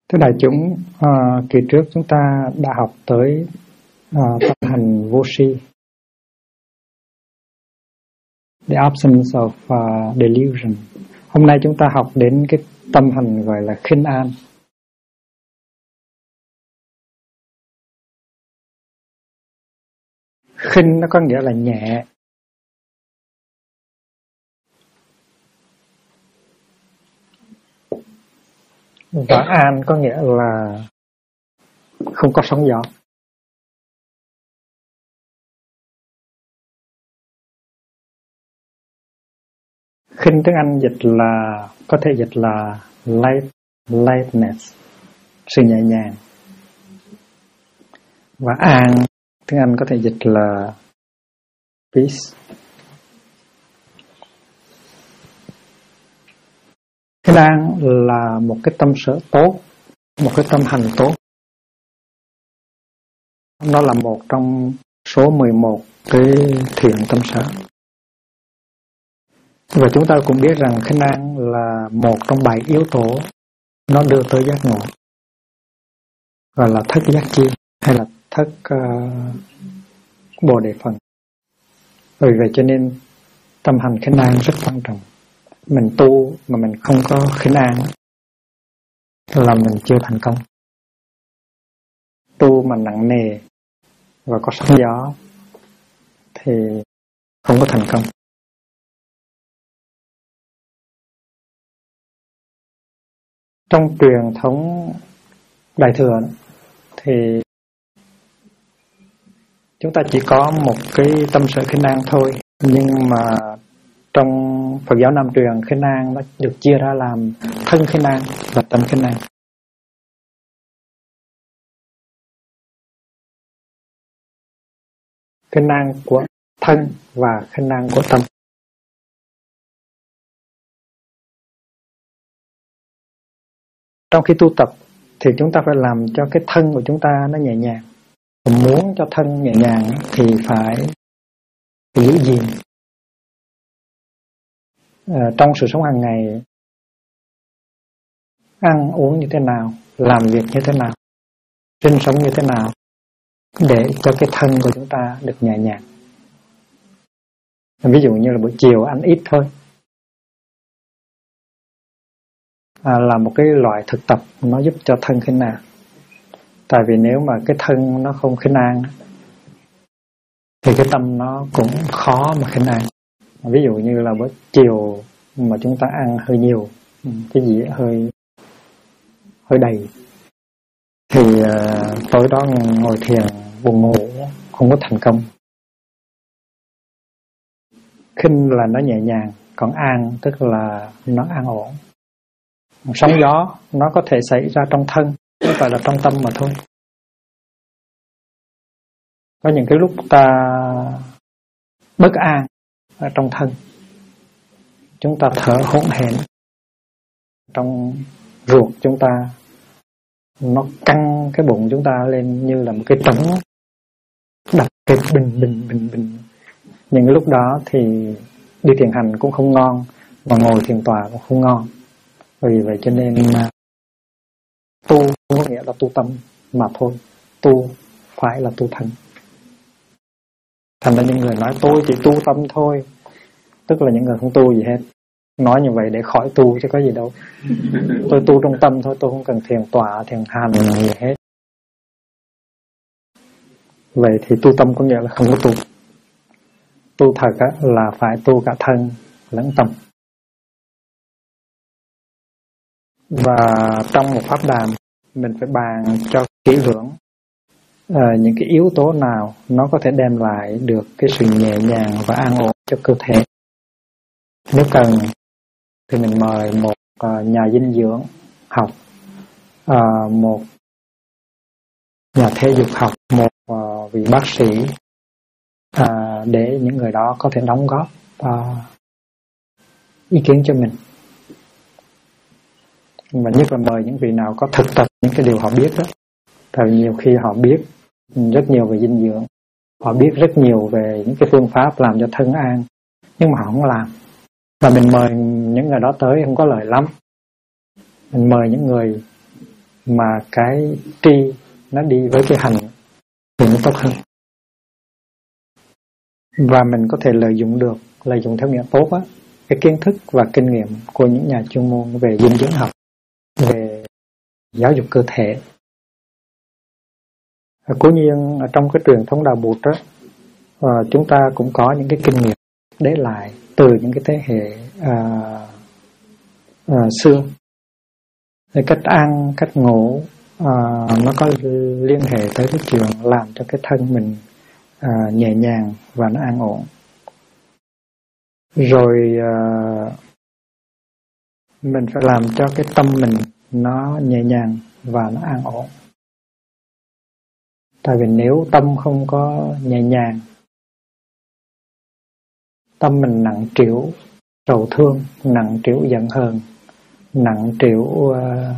Thưa đại chúng, kỳ trước chúng ta đã học tới tâm hành vô si, the absence of delusion. Hôm nay chúng ta học đến cái tâm hành gọi là khinh an. Khinh nó có nghĩa là nhẹ. Và an có nghĩa là không có sóng gió. Khinh tiếng Anh dịch là có thể dịch là lightness, sự nhẹ nhàng. Và an tiếng Anh có thể dịch là peace. Khinh an là một cái tâm sở tốt, một cái tâm hành tốt. Nó là một trong số 11 cái thiện tâm sở. Và chúng ta cũng biết rằng khinh an là một trong 7 yếu tố nó đưa tới giác ngộ, gọi là thất giác chi hay là thất bồ đề phần. Vì vậy cho nên tâm hành khinh an rất quan trọng. Mình tu mà mình không có khinh an là mình chưa thành công. Tu mà nặng nề và có sóng gió thì không có thành công. Trong truyền thống Đại Thừa thì chúng ta chỉ có một cái tâm sở khinh an thôi, nhưng mà trong Phật giáo Nam truyền khinh an nó được chia ra làm thân khinh an và tâm khinh an. Khinh an của thân và khinh an của tâm. Trong khi tu tập thì chúng ta phải làm cho cái thân của chúng ta nó nhẹ nhàng. Và muốn cho thân nhẹ nhàng thì phải giữ gìn. Trong sự sống hàng ngày, ăn uống như thế nào, làm việc như thế nào, sinh sống như thế nào để cho cái thân của chúng ta được nhẹ nhàng. Ví dụ như là buổi chiều ăn ít thôi, là một cái loại thực tập nó giúp cho thân khinh an. Tại vì nếu mà cái thân nó không khinh an thì cái tâm nó cũng khó mà khinh an. Ví dụ như là bữa chiều mà chúng ta ăn hơi nhiều, cái gì hơi đầy, thì tối đó ngồi thiền buồn ngủ, không có thành công. Khinh là nó nhẹ nhàng, còn an tức là nó an ổn. Sóng gió nó có thể xảy ra trong thân, không phải là trong tâm mà thôi. Có những cái lúc ta bất an ở trong thân, chúng ta thở hổn hển, trong ruột chúng ta nó căng cái bụng chúng ta lên như là một cái trống đập cái bình. Những cái lúc đó thì đi thiền hành cũng không ngon, mà ngồi thiền tọa cũng không ngon. Vì vậy cho nên tu không có nghĩa là tu tâm mà thôi, tu phải là tu thân. Thành ra những người nói tôi chỉ tu tâm thôi, tức là những người không tu gì hết. Nói như vậy để khỏi tu chứ có gì đâu. Tôi tu trong tâm thôi, tôi không cần thiền tọa, thiền hành gì hết. Vậy thì tu tâm có nghĩa là không có tu. Tu thật là phải tu cả thân lẫn tâm. Và trong một pháp đàm mình phải bàn cho kỹ lưỡng những cái yếu tố nào nó có thể đem lại được cái sự nhẹ nhàng và an ổn cho cơ thể. Nếu cần thì mình mời một nhà dinh dưỡng học, một nhà thể dục học, một vị bác sĩ, để những người đó có thể đóng góp ý kiến cho mình. Và nhất là mời những vị nào có thực tập những cái điều họ biết đó. Tại vì nhiều khi họ biết rất nhiều về dinh dưỡng, họ biết rất nhiều về những cái phương pháp làm cho thân an, nhưng mà họ không làm. Và mình mời những người đó tới không có lợi lắm. Mình mời những người mà cái tri nó đi với cái hành thì nó tốt hơn. Và mình có thể lợi dụng theo nghĩa tốt á, cái kiến thức và kinh nghiệm của những nhà chuyên môn về dinh dưỡng học, về giáo dục cơ thể. Cố nhiên ở trong cái truyền thống đạo Bụt đó, chúng ta cũng có những cái kinh nghiệm để lại từ những cái thế hệ xưa. Cách ăn, cách ngủ nó có liên hệ tới cái chuyện làm cho cái thân mình nhẹ nhàng và nó an ổn. Rồi mình phải làm cho cái tâm mình nó nhẹ nhàng và nó an ổn. Tại vì nếu tâm không có nhẹ nhàng, tâm mình nặng trĩu sầu thương, nặng trĩu giận hờn, nặng trĩu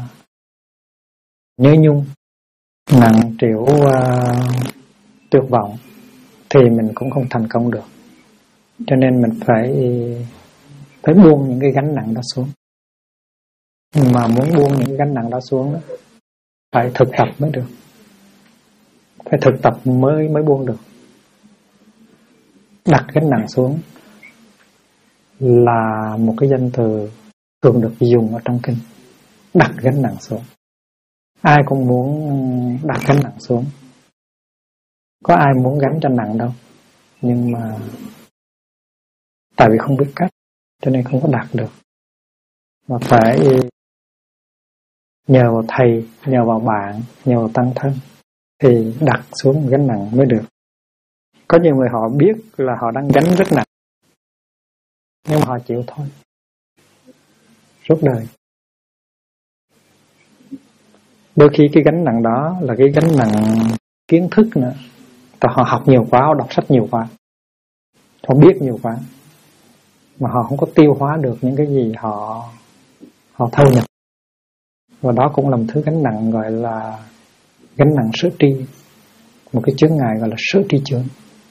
nhớ nhung, nặng trĩu tuyệt vọng, thì mình cũng không thành công được. Cho nên mình phải buông những cái gánh nặng đó xuống. Mà muốn buông những cái gánh nặng đó xuống đó, phải thực tập mới được. Phải thực tập mới buông được. Đặt gánh nặng xuống là một cái danh từ thường được dùng ở trong kinh. Đặt gánh nặng xuống. Ai cũng muốn đặt gánh nặng xuống. Có ai muốn gánh cho nặng đâu. Nhưng mà tại vì không biết cách, cho nên không có đạt được. Mà phải nhờ vào thầy, nhờ vào bạn, nhờ vào tăng thân thì đặt xuống gánh nặng mới được. Có nhiều người họ biết là họ đang gánh rất nặng, nhưng mà họ chịu thôi, suốt đời. Đôi khi cái gánh nặng đó là cái gánh nặng kiến thức nữa. Họ học nhiều quá, họ đọc sách nhiều quá, họ biết nhiều quá, mà họ không có tiêu hóa được những cái gì họ thâu nhập. Và đó cũng là một thứ gánh nặng gọi là gánh nặng sở tri. Một cái chướng ngại gọi là sở tri chướng.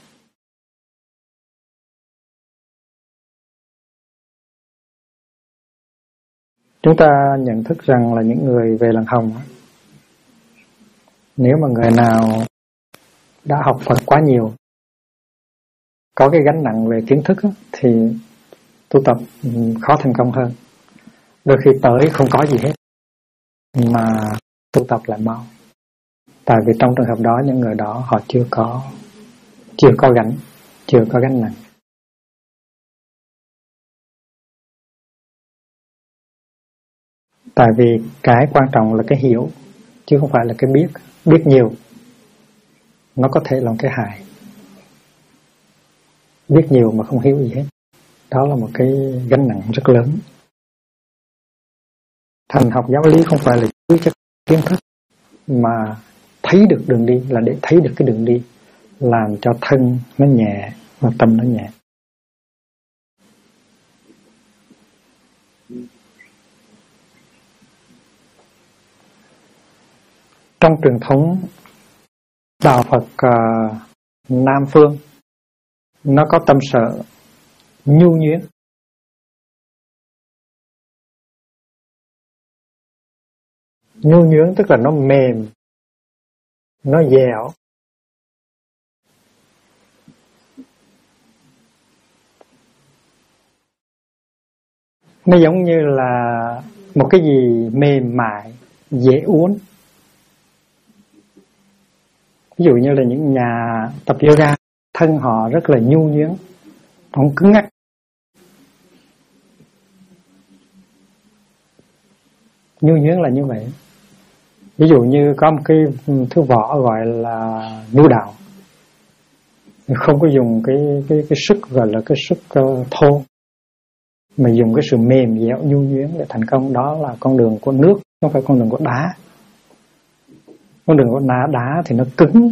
Chúng ta nhận thức rằng là những người về làng Hồng, nếu mà người nào đã học Phật quá nhiều, có cái gánh nặng về kiến thức thì tu tập khó thành công hơn. Đôi khi tới không có gì hết mà tu tập lại mau. Tại vì trong trường hợp đó, những người đó họ chưa có gánh nặng. Tại vì cái quan trọng là cái hiểu, chứ không phải là cái biết. Biết nhiều nó có thể là một cái hại. Biết nhiều mà không hiểu gì hết, đó là một cái gánh nặng rất lớn. Thành học giáo lý không phải là chứa chất kiến thức, mà thấy được đường đi, là để thấy được cái đường đi, làm cho thân nó nhẹ và tâm nó nhẹ. Trong truyền thống đạo Phật Nam Phương, nó có tâm sở nhu nhuyễn. Nhu nhuyễn tức là nó mềm, nó dẻo. Nó giống như là một cái gì mềm mại, dễ uốn. Ví dụ như là những nhà tập yoga, thân họ rất là nhu nhuyễn, không cứng ngắc. Nhu nhuyễn là như vậy. Ví dụ như có một cái thứ võ gọi là nhu đạo, không có dùng cái sức gọi là cái sức thô, mà dùng cái sự mềm dẻo nhu nhuyễn để thành công. Đó là con đường của nước, không phải con đường của đá. Con đường của đá thì nó cứng,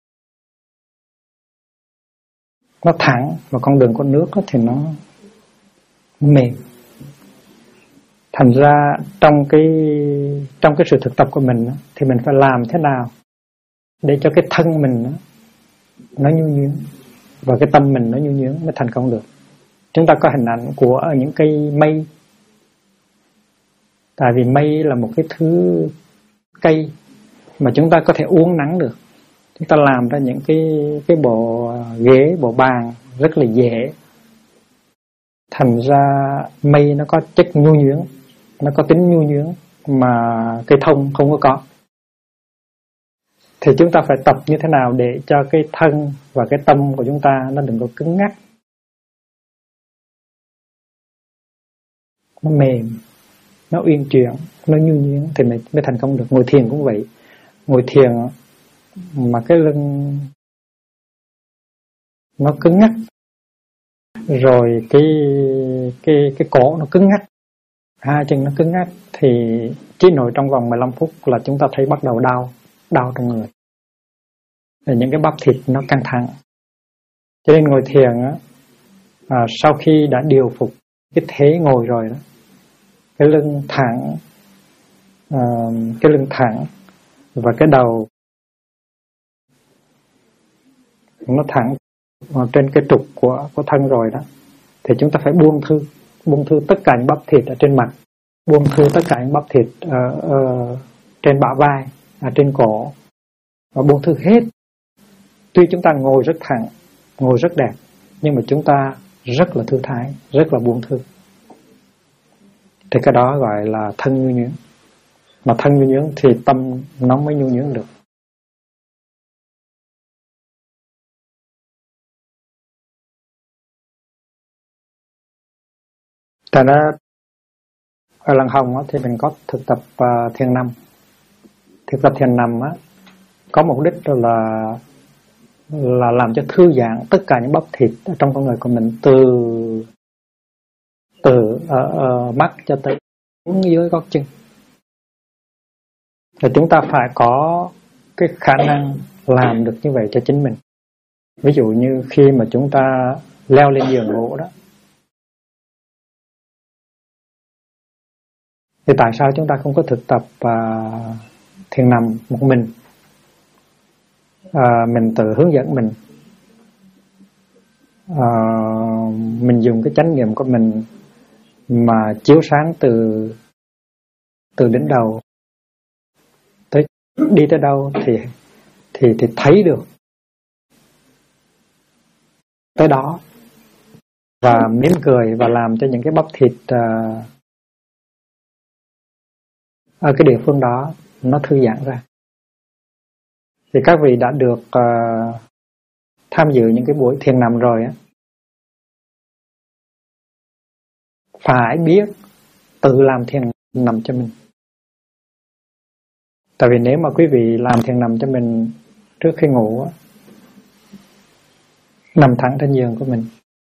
nó thẳng, và con đường của nước thì nó mềm. Thành ra trong cái sự thực tập của mình thì mình phải làm thế nào để cho cái thân mình nó nhu nhuyễn và cái tâm mình nó nhu nhuyễn mới thành công được. Chúng ta có hình ảnh của những cây mây. Tại vì mây là một cái thứ cây mà chúng ta có thể uốn nắn được. Chúng ta làm ra những cái bộ ghế, bộ bàn rất là dễ. Thành ra mây nó có chất nhu nhuyễn, nó có tính nhu nhuyễn mà cây thông không có. Thì chúng ta phải tập như thế nào để cho cái thân và cái tâm của chúng ta nó đừng có cứng ngắc, nó mềm, nó uyển chuyển, nó nhu nhuyễn thì mới thành công được. Ngồi thiền cũng vậy. Ngồi thiền mà cái lưng nó cứng ngắc, rồi cái cổ nó cứng ngắc, hai chân nó cứng ngắc, thì chỉ ngồi trong vòng 15 phút là chúng ta thấy bắt đầu đau trong người. Rồi những cái bắp thịt nó căng thẳng. Cho nên ngồi thiền sau khi đã điều phục cái thế ngồi rồi đó, cái lưng thẳng và cái đầu nó thẳng trên cái trục của thân rồi đó, thì chúng ta phải buông thư tất cả những bắp thịt ở trên mặt, buông thư tất cả những bắp thịt trên bả vai, trên cổ, và buông thư hết. Tuy chúng ta ngồi rất thẳng, ngồi rất đẹp, nhưng mà chúng ta rất là thư thái, rất là buông thư. Thì cái đó gọi là thân nhu nhuyễn. Mà thân nhu nhuyễn thì tâm nó mới nhu nhuyễn được. Tại đó ở Lăng Hồng thì mình có thực tập thiền nằm. Thực tập thiền nằm có mục đích là làm cho thư giãn tất cả những bắp thịt ở trong con người của mình, từ mắt cho tới dưới gót chân. Và chúng ta phải có cái khả năng làm được như vậy cho chính mình. Ví dụ như khi mà chúng ta leo lên giường ngủ đó, thì tại sao chúng ta không có thực tập thiền nằm một mình? Mình tự hướng dẫn mình dùng cái chánh niệm của mình mà chiếu sáng từ đến đầu đi tới đâu thì thấy được tới đó, và mỉm cười và làm cho những cái bắp thịt ở cái địa phương đó nó thư giãn ra. Thì các vị đã được tham dự những cái buổi thiền nằm rồi phải biết tự làm thiền nằm cho mình. Tại vì nếu mà quý vị làm thiền nằm cho mình trước khi ngủ, nằm thẳng trên giường của mình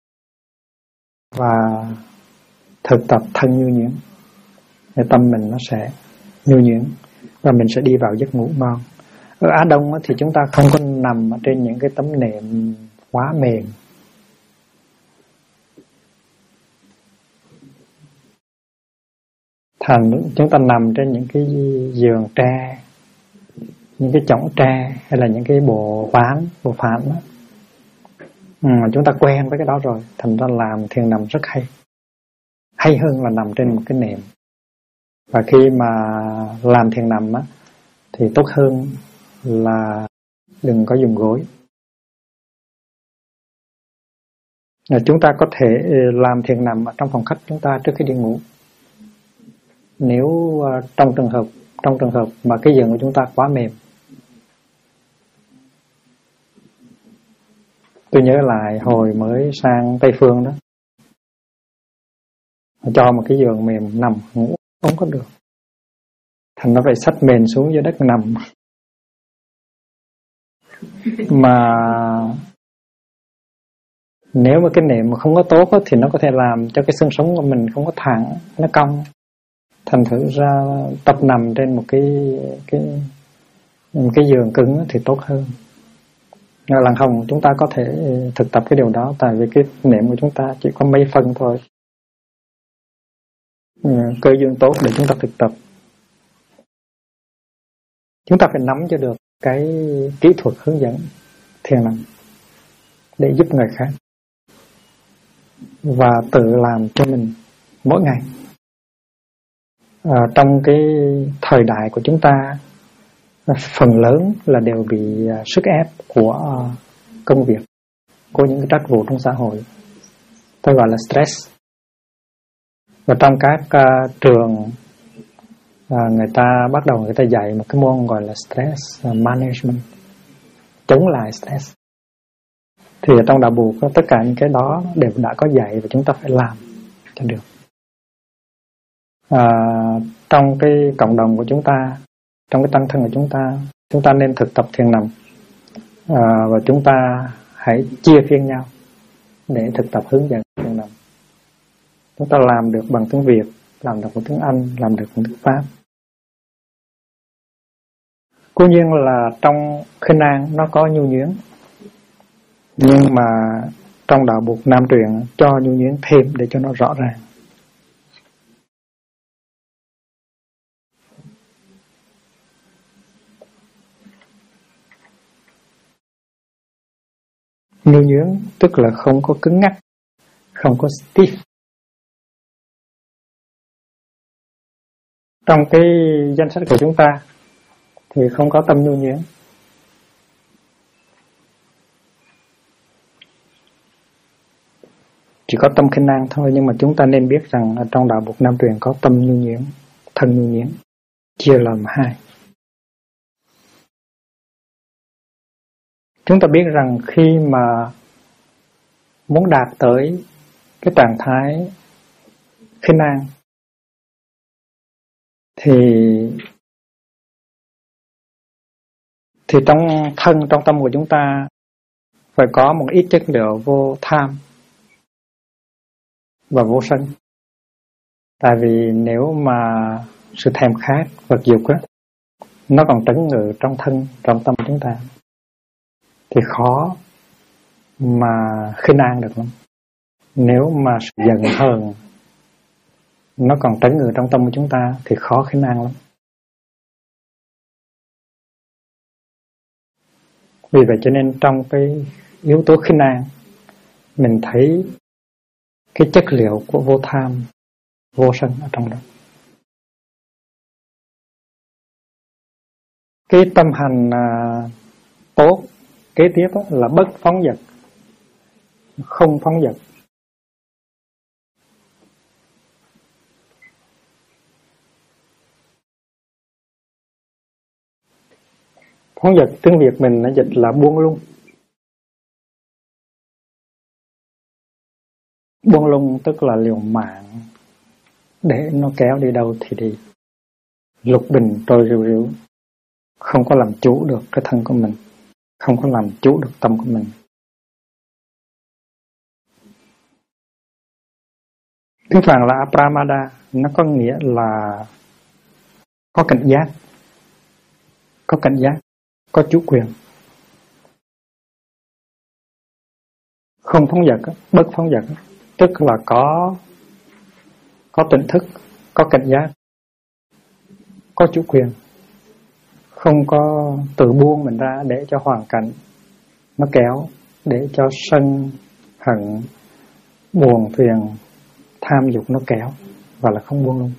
và thực tập thân nhu nhuyễn, thì tâm mình nó sẽ nhu nhuyễn và mình sẽ đi vào giấc ngủ ngon. Ở Á Đông thì chúng ta không có nằm trên những cái tấm nệm quá mềm. Thành chúng ta nằm trên những cái giường tre, những cái chõng tre, hay là những cái bộ phản đó. Chúng ta quen với cái đó rồi, thành ra làm thiền nằm rất hay hơn là nằm trên một cái nệm. Và khi mà làm thiền nằm thì tốt hơn là đừng có dùng gối. Chúng ta có thể làm thiền nằm trong phòng khách chúng ta trước khi đi ngủ. Nếu trong trường hợp mà cái giường của chúng ta quá mềm. Tôi nhớ lại hồi mới sang Tây Phương đó, cho một cái giường mềm nằm ngủ không có được, thành nó phải xách mền xuống dưới đất nằm. Mà nếu mà cái nệm mà không có tốt thì nó có thể làm cho cái xương sống của mình không có thẳng, nó cong. Thành thử ra tập nằm trên một cái giường cứng thì tốt hơn. Ở Lăng Hồng chúng ta có thể thực tập cái điều đó, tại vì cái nệm của chúng ta chỉ có mấy phân thôi. Cơ duyên tốt để chúng ta thực tập. Chúng ta phải nắm cho được cái kỹ thuật hướng dẫn thiền nằm để giúp người khác, và tự làm cho mình mỗi ngày. Trong cái thời đại của chúng ta phần lớn là đều bị sức ép của công việc, của những cái trách vụ trong xã hội, tôi gọi là stress. Và trong các trường người ta bắt đầu người ta dạy một cái môn gọi là stress management, chống lại stress. Thì ở trong đạo Bụt có tất cả những cái đó đều đã có dạy và chúng ta phải làm cho được. Trong cái cộng đồng của chúng ta, trong cái tăng thân của chúng ta nên thực tập thiền nằm, và chúng ta hãy chia phiên nhau để thực tập hướng dẫn thiền nằm. Chúng ta làm được bằng tiếng Việt, làm được bằng tiếng Anh, làm được bằng tiếng Pháp. Cố nhiên là trong Khinh An nó có nhu nhuyễn, nhưng mà trong đạo Bụt Nam truyền cho nhu nhuyễn thêm để cho nó rõ ràng. Nhu nhuyễn tức là không có cứng ngắc, không có stiff. Trong cái danh sách của chúng ta thì không có tâm nhu nhuyễn. Chỉ có tâm Khinh An thôi, nhưng mà chúng ta nên biết rằng ở trong đạo Bụt Nam truyền có tâm nhu nhuyễn, thân nhu nhuyễn, chia làm hai. Chúng ta biết rằng khi mà muốn đạt tới cái trạng thái Khinh An thì trong thân, trong tâm của chúng ta phải có một ít chất liệu vô tham và vô sân. Tại vì nếu mà sự thèm khát vật dục á, nó còn trấn ngự trong thân, trong tâm chúng ta, thì khó mà Khinh An được lắm. Nếu mà sự giận hờn nó còn trấn ngự trong tâm của chúng ta thì khó Khinh An lắm. Vì vậy cho nên trong cái yếu tố Khinh An, mình thấy cái chất liệu của vô tham, vô sân ở trong đó. Cái tâm hành tốt kế tiếp là bất phóng dật, không phóng dật. Phóng dật tiếng Việt mình nó dịch là buông lung. Buông lung tức là liều mạng để nó kéo đi đâu thì đi, lục bình trôi rìu rìu, không có làm chủ được cái thân của mình, không có làm chủ được tâm của mình. Tiếng Phạn là Apramada, nó có nghĩa là có cảnh giác, có cảnh giác, có chủ quyền. Không phóng dật, bất phóng dật, tức là có tỉnh thức, có cảnh giác, có chủ quyền, không có tự buông mình ra để cho hoàn cảnh nó kéo, để cho sân, hận, buồn phiền, tham dục nó kéo, và là không buông lung.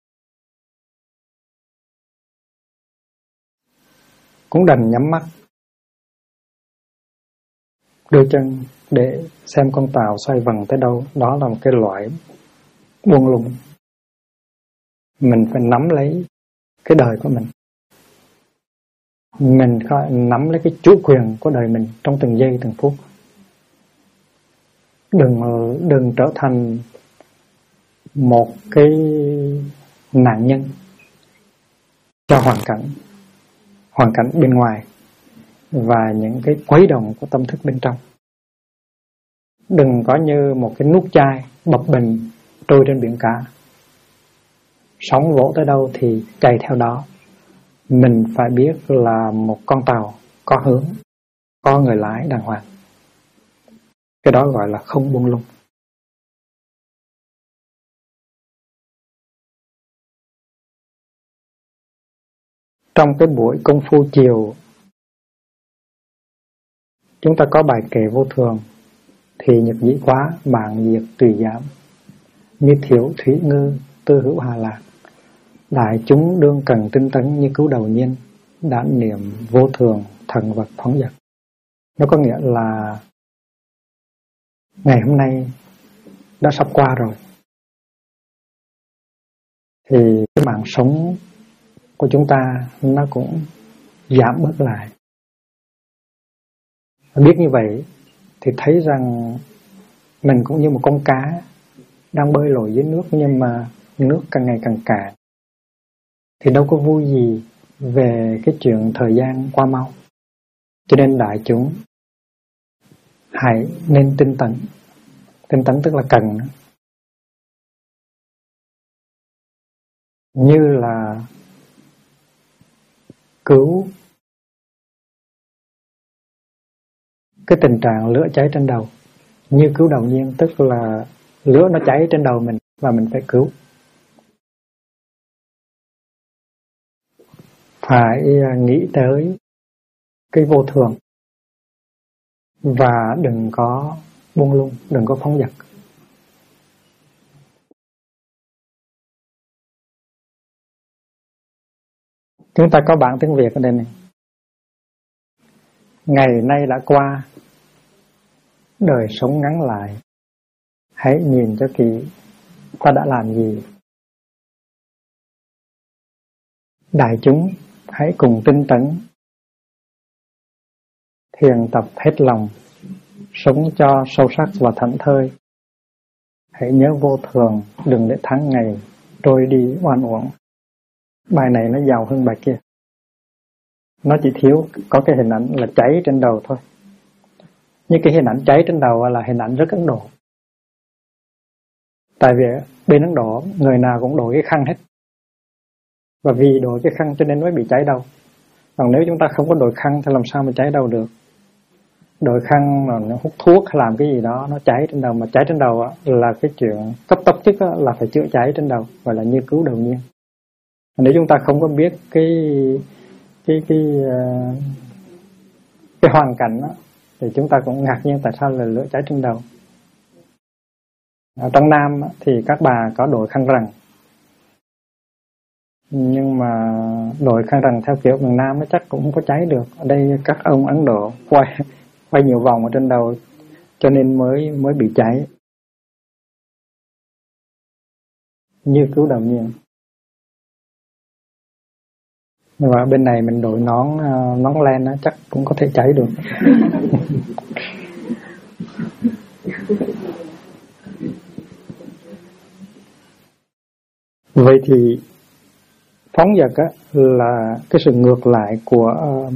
Cũng đành nhắm mắt, đưa chân để xem con tàu xoay vần tới đâu. Đó là một cái loại buông lung. Mình phải nắm lấy cái đời của mình. Mình phải nắm lấy cái chủ quyền của đời mình trong từng giây từng phút. Đừng trở thành một cái nạn nhân cho hoàn cảnh bên ngoài và những cái quấy động của tâm thức bên trong. Đừng có như một cái nút chai bập bềnh trôi trên biển cả, sóng vỗ tới đâu thì chạy theo đó. Mình phải biết là một con tàu có hướng, có người lái đàng hoàng. Cái đó gọi là không buông lung. Trong cái buổi công phu chiều, chúng ta có bài kệ vô thường. Thì nhật dĩ quá, bạn diệt tùy giảm. Như thiểu thủy ngư, tư hữu hà lạc. Đại chúng đương cần tinh tấn như cứu đầu nhiên. đản niệm vô thường thần vật phóng dật. Nó có nghĩa là ngày hôm nay đã sắp qua rồi, thì cái mạng sống của chúng ta nó cũng giảm bớt lại. Biết như vậy thì thấy rằng mình cũng như một con cá đang bơi lội dưới nước, nhưng mà nước càng ngày càng cạn, thì đâu có vui gì về cái chuyện thời gian qua mau. Cho nên đại chúng hãy nên tinh tấn. Tinh tấn tức là cần, như là cứu cái tình trạng lửa cháy trên đầu. Như cứu đầu nhiên, tức là lửa nó cháy trên đầu mình và mình phải cứu. Phải nghĩ tới cái vô thường và đừng có buông lung, đừng có phóng dật. Chúng ta có bản tiếng Việt ở đây này. Ngày nay đã qua, đời sống ngắn lại, hãy nhìn cho kỹ ta đã làm gì. Đại chúng hãy cùng tinh tấn, thiền tập hết lòng, sống cho sâu sắc và thảnh thơi. Hãy nhớ vô thường, đừng để tháng ngày trôi đi oan uổng. Bài này nó giàu hơn bài kia. Nó chỉ thiếu có cái hình ảnh là cháy trên đầu thôi. Nhưng cái hình ảnh cháy trên đầu là hình ảnh rất Ấn Độ. Tại vì bên Ấn Độ người nào cũng đội cái khăn hết, và vì đội cái khăn cho nên mới bị cháy đầu. Còn nếu chúng ta không có đội khăn thì làm sao mà cháy đầu được. Đội khăn mà nó hút thuốc hay làm cái gì đó nó cháy trên đầu, mà cháy trên đầu là cái chuyện cấp tốc nhất là phải chữa cháy trên đầu, gọi là như cứu đầu nhiên. Nếu chúng ta không có biết cái hoàn cảnh đó, thì chúng ta cũng ngạc nhiên tại sao là lửa cháy trên đầu. Ở trong Nam thì các bà có đội khăn rằn, nhưng mà đội khăn rằn theo kiểu miền Nam chắc cũng không có cháy được. Ở đây các ông Ấn Độ quay nhiều vòng ở trên đầu cho nên mới bị cháy. Như cứu đầu nhiên. Nhưng mà bên này mình đội nón len đó, chắc cũng có thể cháy được. Vậy thì phóng dật là cái sự ngược lại của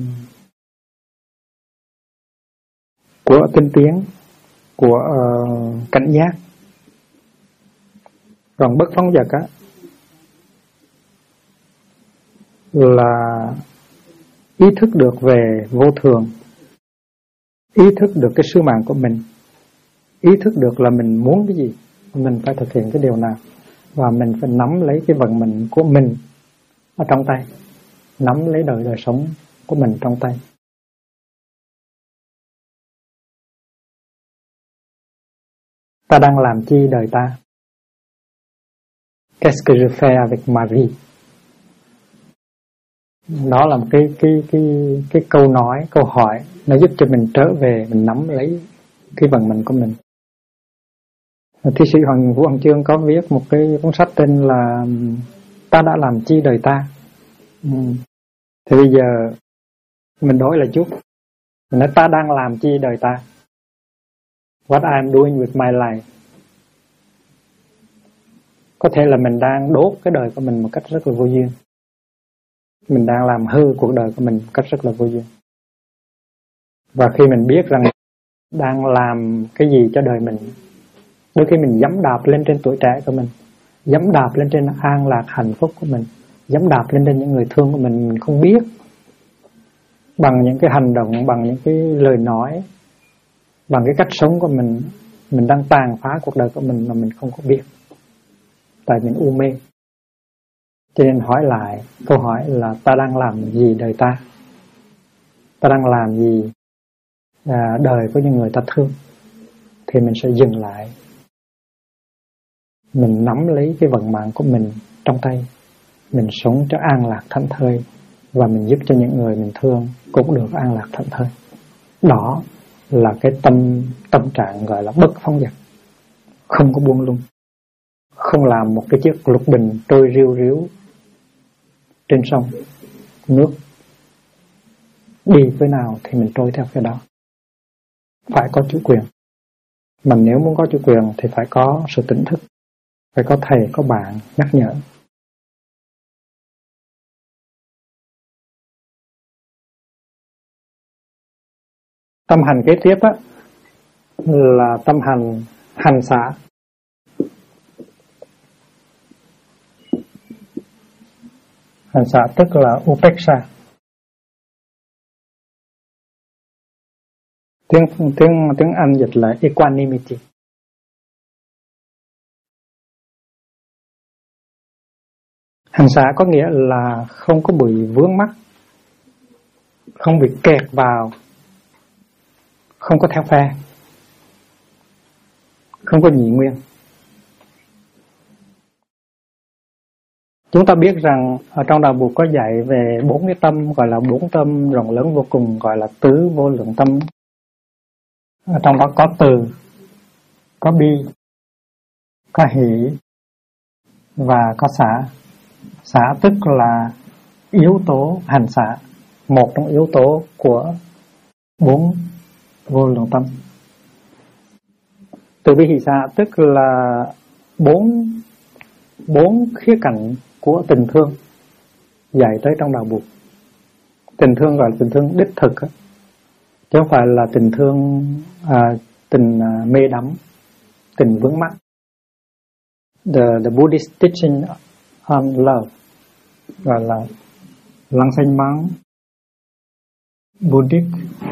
tinh tiến, của cảnh giác. Còn bất phóng dật là ý thức được về vô thường, ý thức được cái sứ mạng của mình, ý thức được là mình muốn cái gì, mình phải thực hiện cái điều nào, và mình phải nắm lấy cái vận mệnh của mình ở trong tay, nắm lấy đời sống của mình trong tay. Ta đang làm chi đời ta? Qu'est-ce que je fais avec ma vie? Đó là một cái câu hỏi nó giúp cho mình trở về, mình nắm lấy cái vận mệnh của mình. Thi sĩ Vũ Hoàng Chương có viết một cái cuốn sách tên là Ta đã làm chi đời ta. Thì bây giờ mình đổi lại chút, mình nói ta đang làm chi đời ta. What I'm doing with my life. Có thể là mình đang đốt cái đời của mình một cách rất là vô duyên. Mình đang làm hư cuộc đời của mình một cách rất là vô duyên. Và khi mình biết rằng đang làm cái gì cho đời mình, đôi khi mình giẫm đạp lên trên tuổi trẻ của mình, giẫm đạp lên trên an lạc hạnh phúc của mình, giẫm đạp lên trên những người thương của mình không biết, bằng những cái hành động, bằng những cái lời nói, bằng cái cách sống của mình đang tàn phá cuộc đời của mình mà mình không có biết, tại mình u mê. Cho nên hỏi lại, câu hỏi là ta đang làm gì đời ta? Ta đang làm gì đời của những người ta thương? Thì mình sẽ dừng lại, mình nắm lấy cái vận mạng của mình trong tay, mình sống cho an lạc thảnh thơi, và mình giúp cho những người mình thương cũng được an lạc thảnh thơi. Đó là cái tâm trạng gọi là bất phóng dật, không có buông lung, không làm một cái chiếc lục bình trôi riu riu trên sông nước, đi với nào thì mình trôi theo cái đó. Phải có chủ quyền, mà nếu muốn có chủ quyền thì phải có sự tỉnh thức, phải có thầy, có bạn nhắc nhở. Tâm hành kế tiếp á là tâm hành xả. Hành xả tức là upeksha. Tiếng Anh dịch là equanimity. Hành xả có nghĩa là không có bị vướng mắc, không bị kẹt vào, không có theo phe, không có nhị nguyên. Chúng ta biết rằng ở trong đạo Phật có dạy về 4 cái tâm, gọi là 4 tâm rộng lớn vô cùng, gọi là tứ vô lượng tâm. Ở trong đó có từ, có bi, có hỷ và có xả. Xả tức là yếu tố hành xả, một trong yếu tố của 4 vô lượng tâm. Từ bi hỷ xả tức là 4 khía cạnh của tình thương dạy tới trong đạo Phật. Tình thương gọi là tình thương đích thực, chứ không phải là tình thương tình mê đắm, tình vướng mắc. The Buddhist teaching on love gọi là l'enseignement bouddhique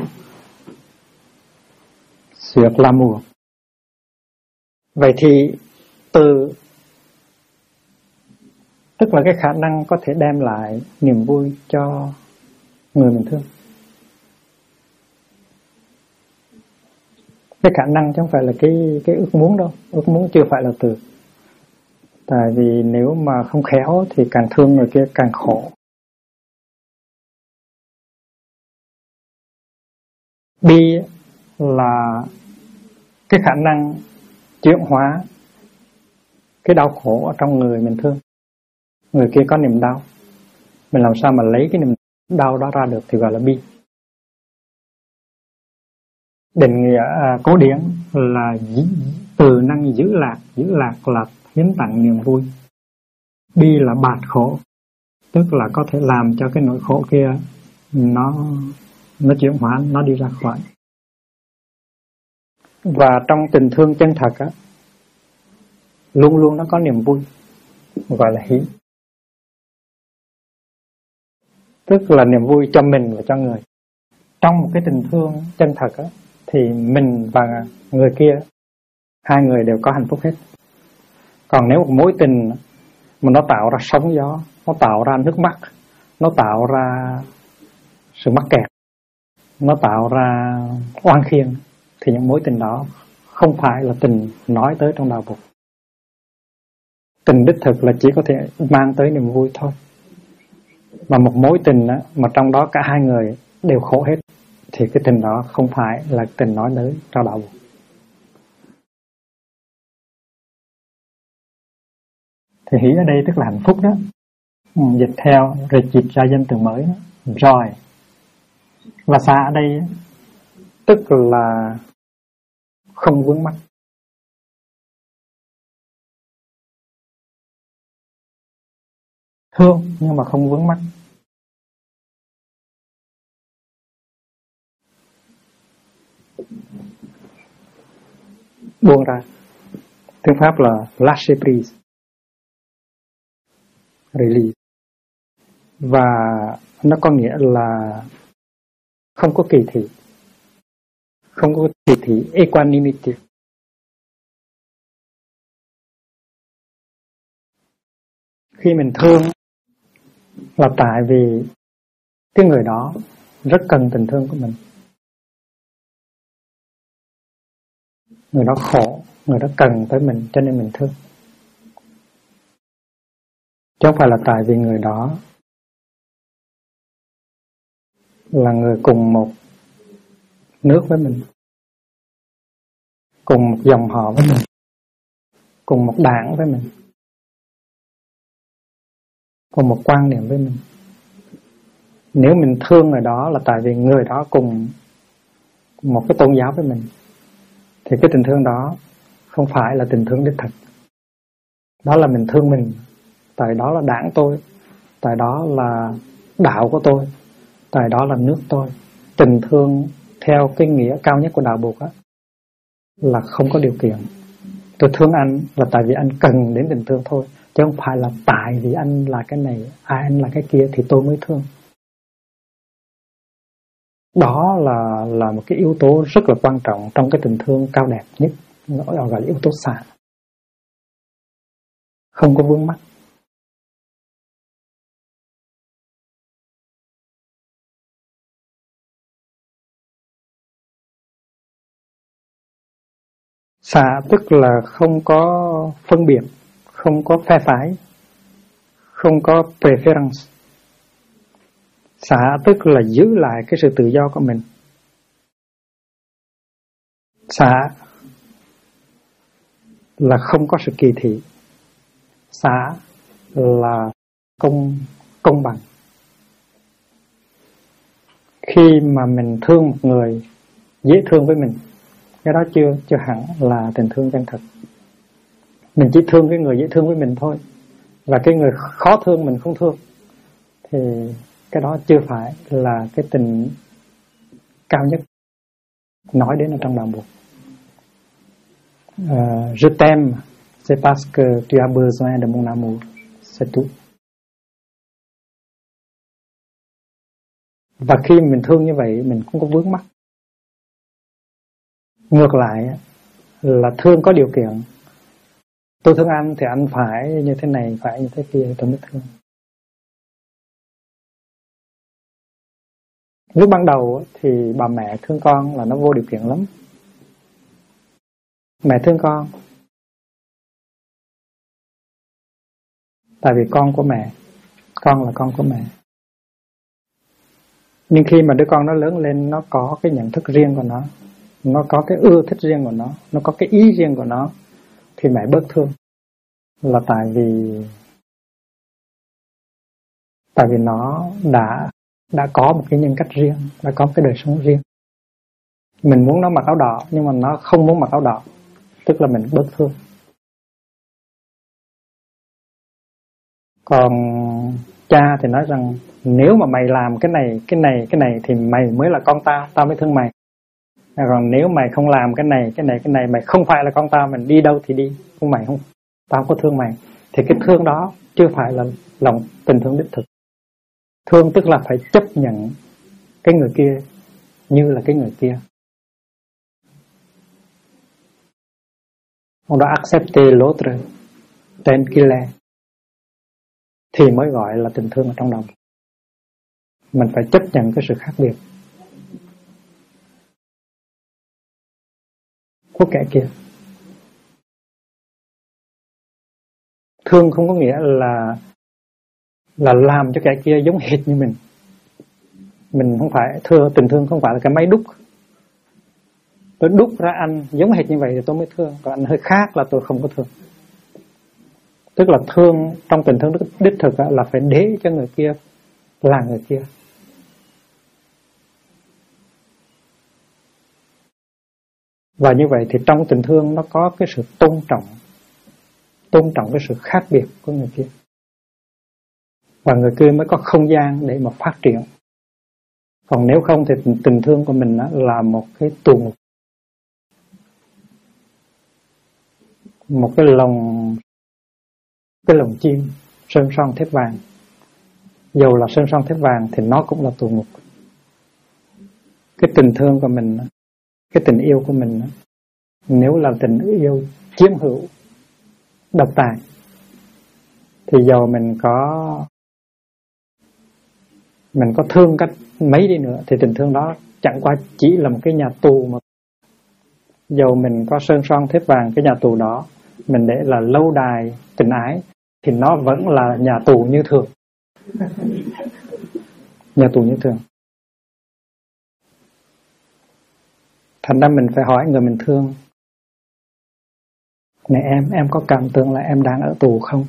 sur l'amour. Vậy thì từ tức là cái khả năng có thể đem lại niềm vui cho người mình thương. Cái khả năng chứ không phải là cái ước muốn đâu. Ước muốn chưa phải là từ. Tại vì nếu mà không khéo thì càng thương người kia càng khổ. Bi là cái khả năng chuyển hóa cái đau khổ ở trong người mình thương. Người kia có niềm đau, mình làm sao mà lấy cái niềm đau đó ra được thì gọi là bi. Định nghĩa cố điển là từ năng giữ lạc là hiến tặng niềm vui. Bi là bạt khổ, tức là có thể làm cho cái nỗi khổ kia nó chuyển hóa, nó đi ra khỏi. Và trong tình thương chân thật á, luôn luôn nó có niềm vui, gọi là hỷ. Tức là niềm vui cho mình và cho người. Trong một cái tình thương chân thật á, thì mình và người kia, hai người đều có hạnh phúc hết. Còn nếu một mối tình mà nó tạo ra sóng gió, nó tạo ra nước mắt, nó tạo ra sự mắc kẹt, nó tạo ra oan khiên, thì những mối tình đó không phải là tình nói tới trong đạo Phật. Tình đích thực là chỉ có thể mang tới niềm vui thôi. Mà một mối tình á, mà trong đó cả hai người đều khổ hết, thì cái tình đó không phải là tình nói tới trong đạo Phật. Thì hỷ ở đây tức là hạnh phúc đó. Dịch theo rồi dịch ra danh từ mới đó, joy. Và xả ở đây tức là không vướng mắc. Thương nhưng mà không vướng mắc. Buông ra. Tiếng Pháp là lâcher prise, release. Và nó có nghĩa là không có kỳ thị, không có kỳ thị, equanimity. Khi mình thương là tại vì cái người đó rất cần tình thương của mình. Người đó khổ, người đó cần tới mình cho nên mình thương. Chứ không phải là tại vì người đó là người cùng một nước với mình, cùng một dòng họ với mình, cùng một đảng với mình, cùng một quan niệm với mình. Nếu mình thương người đó là tại vì người đó cùng một cái tôn giáo với mình, thì cái tình thương đó không phải là tình thương đích thực. Đó là mình thương mình, tại đó là đảng tôi, tại đó là đạo của tôi, tại đó là nước tôi. Tình thương theo cái nghĩa cao nhất của đạo Bụt á, là không có điều kiện. Tôi thương anh là tại vì anh cần đến tình thương thôi, chứ không phải là tại vì anh là cái này, anh là cái kia thì tôi mới thương. Đó là một cái yếu tố rất là quan trọng trong cái tình thương cao đẹp nhất, nó gọi là yếu tố xả. Không có vướng mắc. Xả tức là không có phân biệt, không có phe phái, không có preference. Xả tức là giữ lại cái sự tự do của mình. Xả là không có sự kỳ thị. Xả là công bằng. Khi mà mình thương một người dễ thương với mình, cái đó chưa hẳn là tình thương chân thật. Mình chỉ thương cái người dễ thương với mình thôi, và cái người khó thương mình không thương, thì cái đó chưa phải là cái tình cao nhất nói đến ở trong đạo Bụt. Je t'aime, c'est parce que tu as besoin de mon amour, c'est tout. Và khi mình thương như vậy, mình không có vướng mắc. Ngược lại là thương có điều kiện. Tôi thương anh thì anh phải như thế này, phải như thế kia tôi mới thương. Lúc ban đầu thì bà mẹ thương con là nó vô điều kiện lắm. Mẹ thương con tại vì con của mẹ, con là con của mẹ. Nhưng khi mà đứa con nó lớn lên, nó có cái nhận thức riêng của nó có cái ưa thích riêng của nó có cái ý riêng của nó, thì mẹ bớt thương. Là tại vì nó đã có một cái nhân cách riêng, đã có một cái đời sống riêng. Mình muốn nó mặc áo đỏ nhưng mà nó không muốn mặc áo đỏ, tức là mình bớt thương. Còn cha thì nói rằng nếu mà mày làm cái này thì mày mới là con tao mới thương mày. Còn nếu mày không làm cái này mày không phải là con tao, mình đi đâu thì đi, tao không có thương mày. Thì cái thương đó chưa phải là lòng tình thương đích thực. Thương tức là phải chấp nhận cái người kia như là cái người kia. On doit accepter l'autre tel qu'il est, thì mới gọi là tình thương ở trong lòng. Mình phải chấp nhận cái sự khác biệt của kẻ kia. Thương không có nghĩa là làm cho kẻ kia giống hệt như mình. Mình không phải tình thương không phải là cái máy đúc. Tôi đúc ra anh giống hệt như vậy thì tôi mới thương, còn anh hơi khác là tôi không có thương. Tức là thương trong tình thương đích thực là phải để cho người kia là người kia. Và như vậy thì trong tình thương nó có cái sự tôn trọng cái sự khác biệt của người kia. Và người kia mới có không gian để mà phát triển. Còn nếu không thì tình thương của mình là một cái tù ngục, một cái lồng chim sơn son thép vàng. Dầu là sơn son thép vàng thì nó cũng là tù ngục. Cái tình thương của mình, cái tình yêu của mình, nếu là tình yêu chiếm hữu, độc tài, thì dầu mình có thương cách mấy đi nữa thì tình thương đó chẳng qua chỉ là một cái nhà tù mà. Dầu mình có sơn son thép vàng cái nhà tù đó, mình để là lâu đài tình ái, thì nó vẫn là nhà tù như thường. Nhà tù như thường. Thành ra mình phải hỏi người mình thương: này em có cảm tưởng là em đang ở tù không?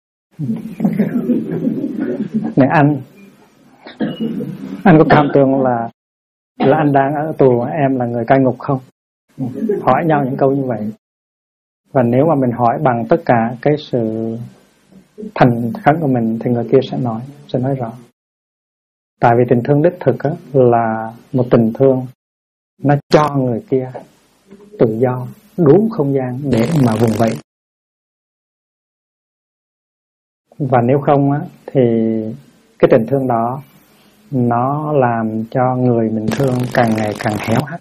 Này anh có cảm tưởng là anh đang ở tù, em là người cai ngục không? Hỏi nhau những câu như vậy. Và nếu mà mình hỏi bằng tất cả cái sự thành khẩn của mình thì người kia sẽ nói rõ. Tại vì tình thương đích thực á, là một tình thương nó cho người kia tự do, đủ không gian để mà vùng vẫy. Và nếu không á, thì cái tình thương đó nó làm cho người mình thương càng ngày càng héo hắt,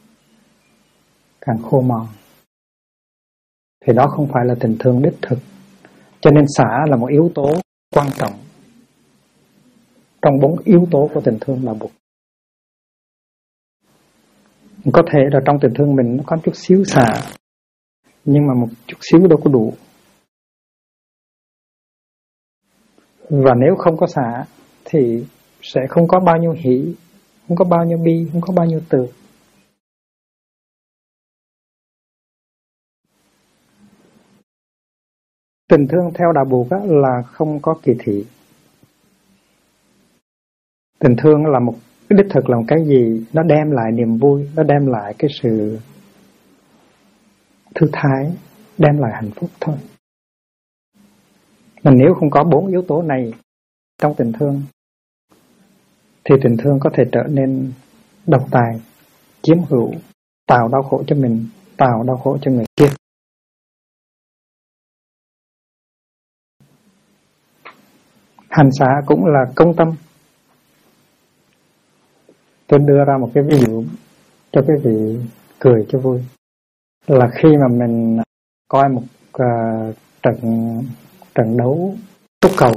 càng khô mòn. Thì đó không phải là tình thương đích thực. Cho nên xả là một yếu tố quan trọng trong 4 yếu tố của tình thương là buộc. Có thể là trong tình thương mình nó có chút xíu xả, nhưng mà một chút xíu đâu có đủ. Và nếu không có xả thì sẽ không có bao nhiêu hỷ, không có bao nhiêu bi, không có bao nhiêu từ. Tình thương theo đạo Buộc là không có kỳ thị. Tình thương là một cái đích thực, là một cái gì nó đem lại niềm vui, nó đem lại cái sự thư thái, đem lại hạnh phúc thôi. Mà nếu không có 4 yếu tố này trong tình thương thì tình thương có thể trở nên độc tài, chiếm hữu, tạo đau khổ cho mình, tạo đau khổ cho người kia. Hành xả cũng là công tâm. Tôi đưa ra một cái ví dụ cho quý vị cười cho vui. Là khi mà mình coi một trận đấu túc cầu,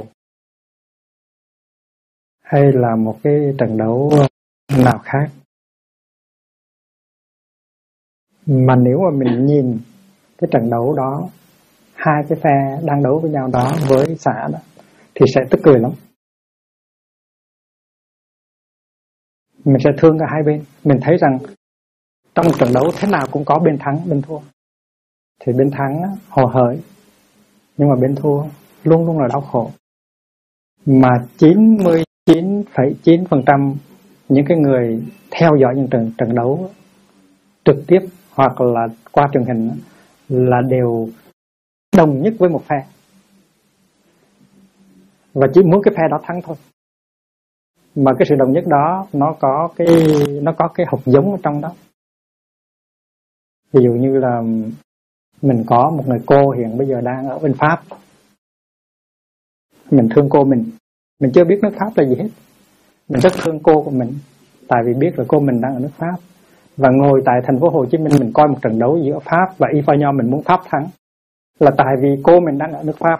hay là một cái trận đấu nào khác, mà nếu mà mình nhìn cái trận đấu đó, hai cái phe đang đấu với nhau đó với xả đó, thì sẽ tức cười lắm. Mình sẽ thương cả hai bên. Mình thấy rằng trong một trận đấu thế nào cũng có bên thắng, bên thua. Thì bên thắng hồ hởi, nhưng mà bên thua luôn luôn là đau khổ. Mà 99,9% những cái người theo dõi những trận đấu trực tiếp hoặc là qua truyền hình là đều đồng nhất với một phe, và chỉ muốn cái phe đó thắng thôi. Mà cái sự đồng nhất đó nó có cái hột giống ở trong đó. Ví dụ như là mình có một người cô hiện bây giờ đang ở bên Pháp. Mình thương cô mình chưa biết nước Pháp là gì hết. Mình rất thương cô của mình, tại vì biết là cô mình đang ở nước Pháp. Và ngồi tại thành phố Hồ Chí Minh, mình coi một trận đấu giữa Pháp và Espagne, mình muốn Pháp thắng, là tại vì cô mình đang ở nước Pháp.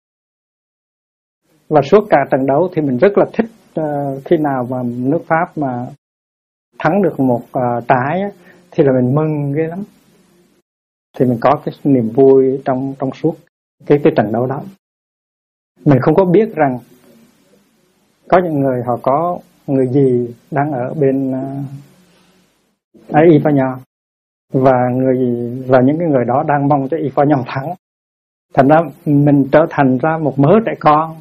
Và suốt cả trận đấu thì mình rất là thích khi nào mà nước Pháp mà thắng được một trái thì là mình mừng ghê lắm. Thì mình có cái niềm vui trong suốt cái trận đấu đó. Mình không có biết rằng có những người họ có người gì đang ở bên Espagne, và những cái người đó đang mong cho Espagne thắng. Thành ra mình trở thành ra một mớ trẻ con,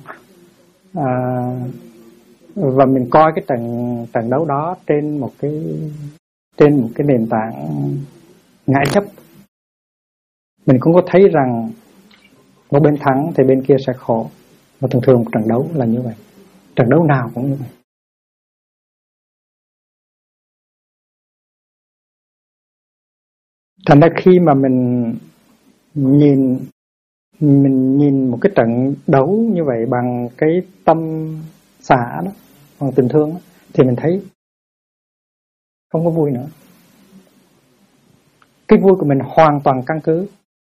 và mình coi cái trận đấu đó trên một cái nền tảng ngại chấp. Mình cũng có thấy rằng một bên thắng thì bên kia sẽ khổ. Và thường thường trận đấu là như vậy, trận đấu nào cũng như vậy. Thành ra khi mà mình nhìn một cái trận đấu như vậy bằng cái tâm xả đó, bằng tình thương đó, thì mình thấy không có vui nữa. Cái vui của mình hoàn toàn căn cứ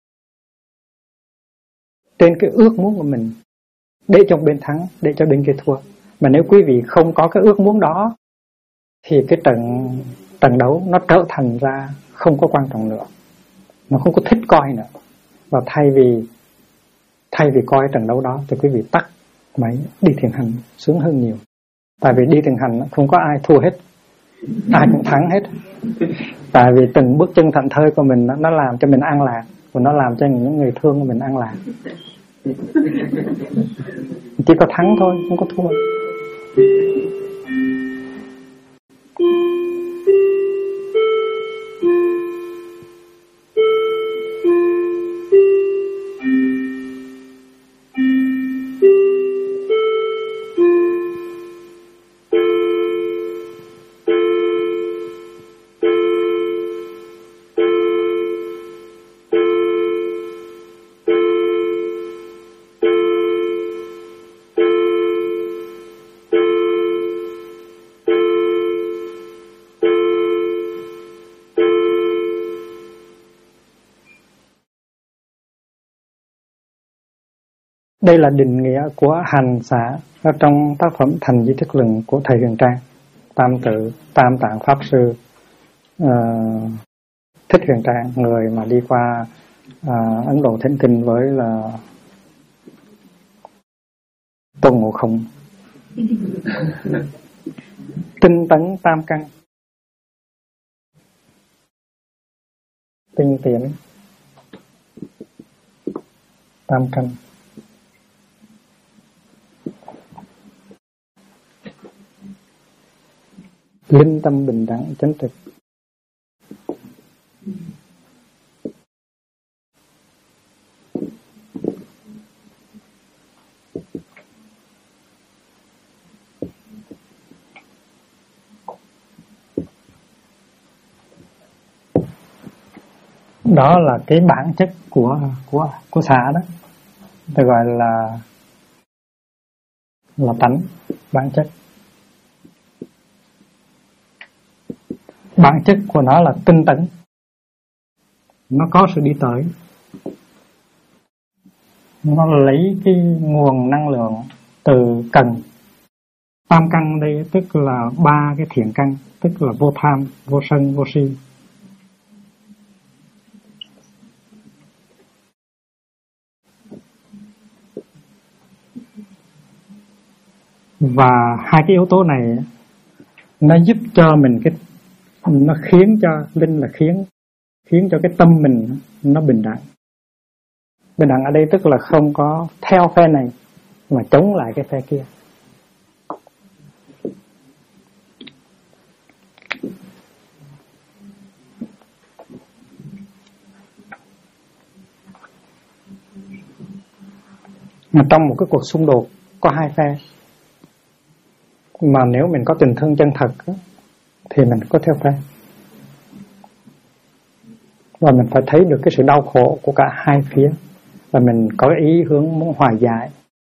trên cái ước muốn của mình, để cho bên thắng, để cho bên kia thua. Mà nếu quý vị không có cái ước muốn đó thì cái trận đấu nó trở thành ra không có quan trọng nữa, nó không có thích coi nữa. Và thay vì coi trận đấu đó thì quý vị tắt máy đi thiền hành sướng hơn nhiều. Tại vì đi thiền hành không có ai thua hết, ai cũng thắng hết. Tại vì từng bước chân thảnh thơi của mình nó làm cho mình an lạc, và nó làm cho những người thương của mình an lạc. Chỉ có thắng thôi, không có thua. Đây là định nghĩa của hành xả ở trong tác phẩm Thành Di Thức Luận của thầy Huyền Trang, Tam Tạng Pháp Sư Thích Huyền Trang, người mà đi qua Ấn Độ thỉnh kinh với là Tôn Ngộ Không. Tinh tấn tam căn, tinh tiến tam căn. Linh tâm bình đẳng chánh trực. Đó là cái bản chất của xã đó, ta gọi là tánh, bản chất. Bản chất của nó là tinh tấn, nó có sự đi tới, nó lấy cái nguồn năng lượng từ cần. Tam căn đây tức là 3 cái thiện căn, tức là vô tham, vô sân, vô si. Và hai cái yếu tố này nó giúp cho mình nó khiến cho linh là khiến cho cái tâm mình nó bình đẳng. Bình đẳng ở đây tức là không có theo phe này mà chống lại cái phe kia. Mà trong một cái cuộc xung đột có hai phe, mà nếu mình có tình thương chân thật thì mình có theo phe, và mình phải thấy được cái sự đau khổ của cả hai phía, và mình có cái ý hướng muốn hòa giải.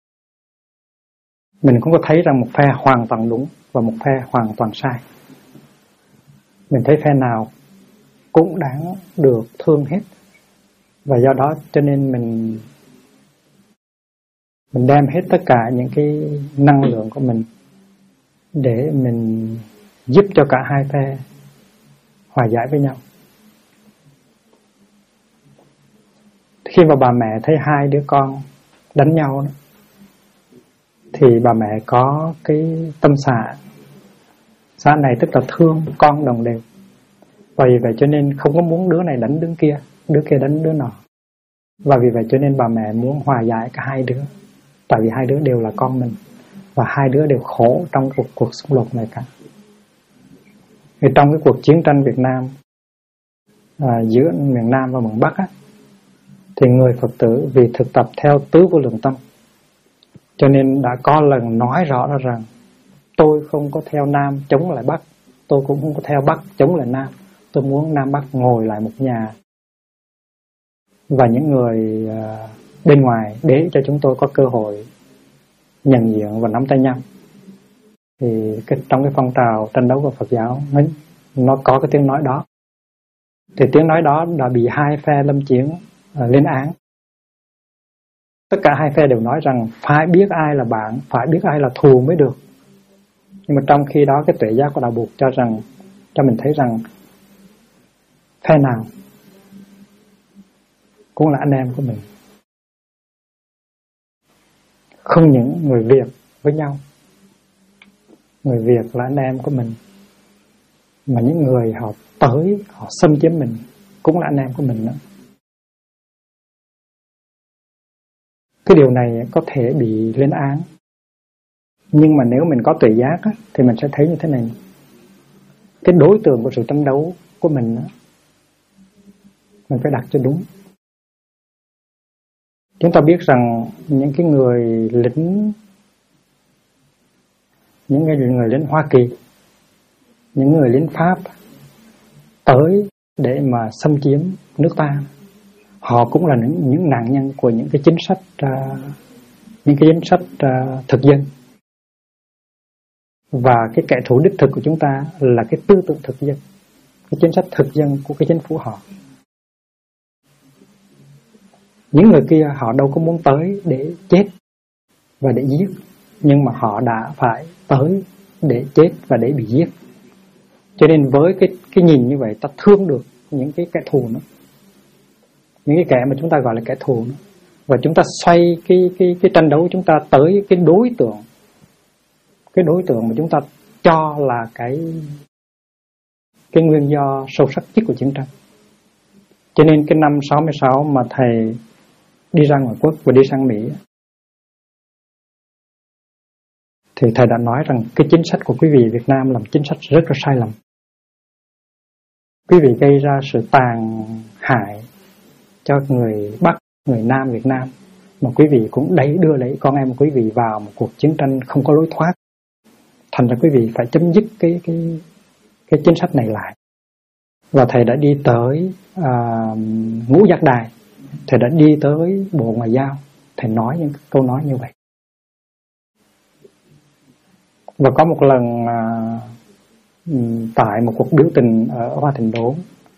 Mình cũng có thấy rằng một phe hoàn toàn đúng và một phe hoàn toàn sai. Mình thấy phe nào cũng đáng được thương hết, và do đó cho nên mình đem hết tất cả những cái năng lượng của mình để mình giúp cho cả hai phe hòa giải với nhau. Khi mà bà mẹ thấy hai đứa con đánh nhau đó, thì bà mẹ có cái tâm xả này tức là thương con đồng đều. Và vì vậy cho nên không có muốn đứa này đánh đứa kia đánh đứa nọ. Và vì vậy cho nên bà mẹ muốn hòa giải cả hai đứa, tại vì hai đứa đều là con mình, và hai đứa đều khổ trong cuộc xung đột này cả. Thì trong cái cuộc chiến tranh Việt Nam giữa miền Nam và miền Bắc á, thì người Phật tử vì thực tập theo tứ vô lượng tâm, cho nên đã có lần nói rõ ra rằng tôi không có theo Nam chống lại Bắc, tôi cũng không có theo Bắc chống lại Nam. Tôi muốn Nam Bắc ngồi lại một nhà, và những người bên ngoài để cho chúng tôi có cơ hội nhận diện và nắm tay nhau. Thì trong cái phong trào tranh đấu của Phật giáo nó có cái tiếng nói đó. Thì tiếng nói đó đã bị hai phe lâm chiến lên án. Tất cả hai phe đều nói rằng phải biết ai là bạn, phải biết ai là thù mới được. Nhưng mà trong khi đó cái tuệ giác của Đạo Buộc cho mình thấy rằng phe nào cũng là anh em của mình. Không những người Việt với nhau, người Việt là anh em của mình, mà những người họ tới, họ xâm chiếm mình cũng là anh em của mình nữa. Cái điều này có thể bị lên án, nhưng mà nếu mình có tuệ giác á, thì mình sẽ thấy như thế này. Cái đối tượng của sự tranh đấu của mình á, mình phải đặt cho đúng. Chúng ta biết rằng những cái người lính, những người lính Hoa Kỳ, những người lính Pháp tới để mà xâm chiếm nước ta, họ cũng là những nạn nhân của những cái chính sách thực dân. Và cái kẻ thù đích thực của chúng ta là cái tư tưởng thực dân, cái chính sách thực dân của cái chính phủ họ. Những người kia họ đâu có muốn tới để chết và để giết, nhưng mà họ đã phải tới để chết và để bị giết. Cho nên với cái nhìn như vậy, ta thương được những cái kẻ thù nữa, những cái kẻ mà chúng ta gọi là kẻ thù nữa. Và chúng ta xoay cái tranh đấu chúng ta tới cái đối tượng mà chúng ta cho là cái nguyên do sâu sắc nhất của chiến tranh. Cho nên cái năm 66 mà thầy đi ra ngoại quốc và đi sang Mỹ, thì thầy đã nói rằng cái chính sách của quý vị Việt Nam là một chính sách rất là sai lầm. Quý vị gây ra sự tàn hại cho người Bắc, người Nam Việt Nam, mà quý vị cũng đưa đẩy con em quý vị vào một cuộc chiến tranh không có lối thoát. Thành ra quý vị phải chấm dứt cái chính sách này lại. Và thầy đã đi tới Ngũ Giác Đài, thầy đã đi tới Bộ Ngoại giao, thầy nói những câu nói như vậy. Và có một lần tại một cuộc biểu tình ở Hoa Thịnh Đốn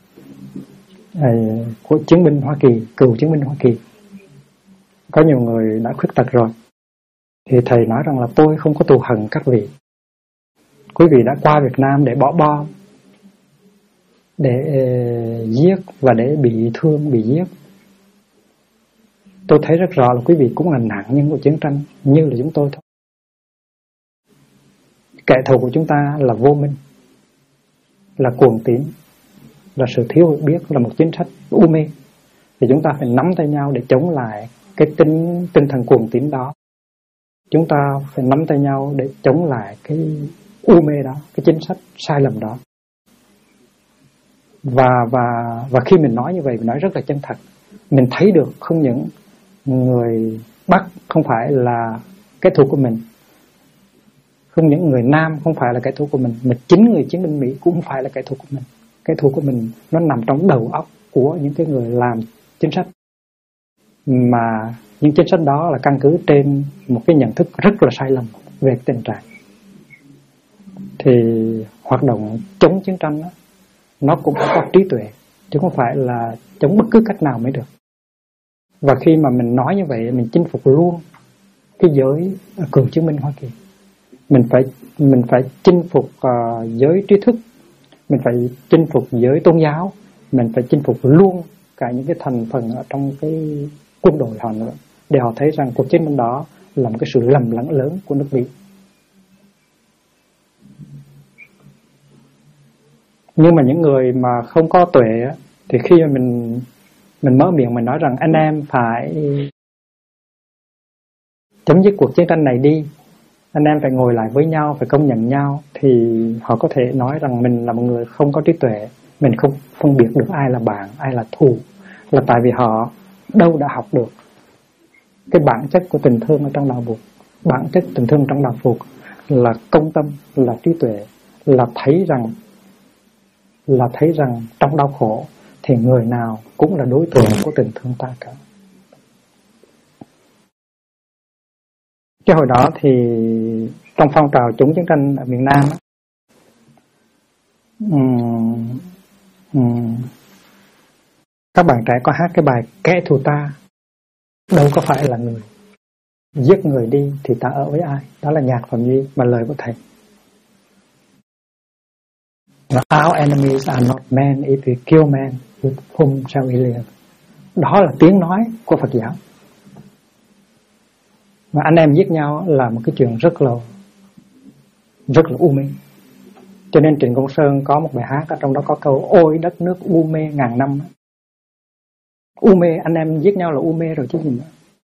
của chiến binh Hoa Kỳ, cựu chiến binh Hoa Kỳ, có nhiều người đã khuyết tật rồi, thì thầy nói rằng là tôi không có thù hận các vị. Quý vị đã qua Việt Nam để bỏ bom, để giết và để bị thương, bị giết. Tôi thấy rất rõ là quý vị cũng là nạn nhân của chiến tranh như là chúng tôi thôi. Kẻ thù của chúng ta là vô minh, là cuồng tín, là sự thiếu hiểu biết, là một chính sách u mê. Thì chúng ta phải nắm tay nhau để chống lại cái tinh thần cuồng tín đó. Chúng ta phải nắm tay nhau để chống lại cái u mê đó, cái chính sách sai lầm đó. Và khi mình nói như vậy, mình nói rất là chân thật. Mình thấy được không những người Bắc không phải là kẻ thù của mình, không những người Nam không phải là kẻ thù của mình, mà chính người chiến binh Mỹ cũng không phải là kẻ thù của mình. Kẻ thù của mình nó nằm trong đầu óc của những cái người làm chính sách, mà những chính sách đó là căn cứ trên một cái nhận thức rất là sai lầm về tình trạng. Thì hoạt động chống chiến tranh đó, nó cũng phải có trí tuệ, chứ không phải là chống bất cứ cách nào mới được. Và khi mà mình nói như vậy, mình chinh phục luôn cái giới cựu chiến binh Hoa Kỳ. Mình phải chinh phục giới trí thức, mình phải chinh phục giới tôn giáo, mình phải chinh phục luôn cả những cái thành phần ở trong cái quân đội họ nữa, để họ thấy rằng cuộc chiến tranh đó là một cái sự lầm lẫn lớn của nước Mỹ. Nhưng mà những người mà không có tuệ thì khi mà mình mở miệng mình nói rằng anh em phải chấm dứt cuộc chiến tranh này đi, anh em phải ngồi lại với nhau, phải công nhận nhau, thì họ có thể nói rằng mình là một người không có trí tuệ, mình không phân biệt được ai là bạn, ai là thù, là tại vì họ đâu đã học được cái bản chất của tình thương ở trong đạo Phật. Bản chất tình thương trong đạo Phật là công tâm, là trí tuệ, là thấy rằng trong đau khổ thì người nào cũng là đối tượng của tình thương ta cả. Cái hồi đó thì trong phong trào chống chiến tranh ở miền Nam các bạn trẻ có hát cái bài Kẻ thù ta đâu có phải là người, giết người đi thì ta ở với ai. Đó là nhạc Phạm Duy và lời của thầy. Our enemies are not men, if we kill men, with whom shall we live. Đó là tiếng nói của Phật giáo. Mà anh em giết nhau là một cái chuyện rất là u mê. Cho nên Trịnh Công Sơn có một bài hát ở trong đó có câu ôi đất nước u mê ngàn năm. U mê, anh em giết nhau là u mê rồi chứ gì nữa.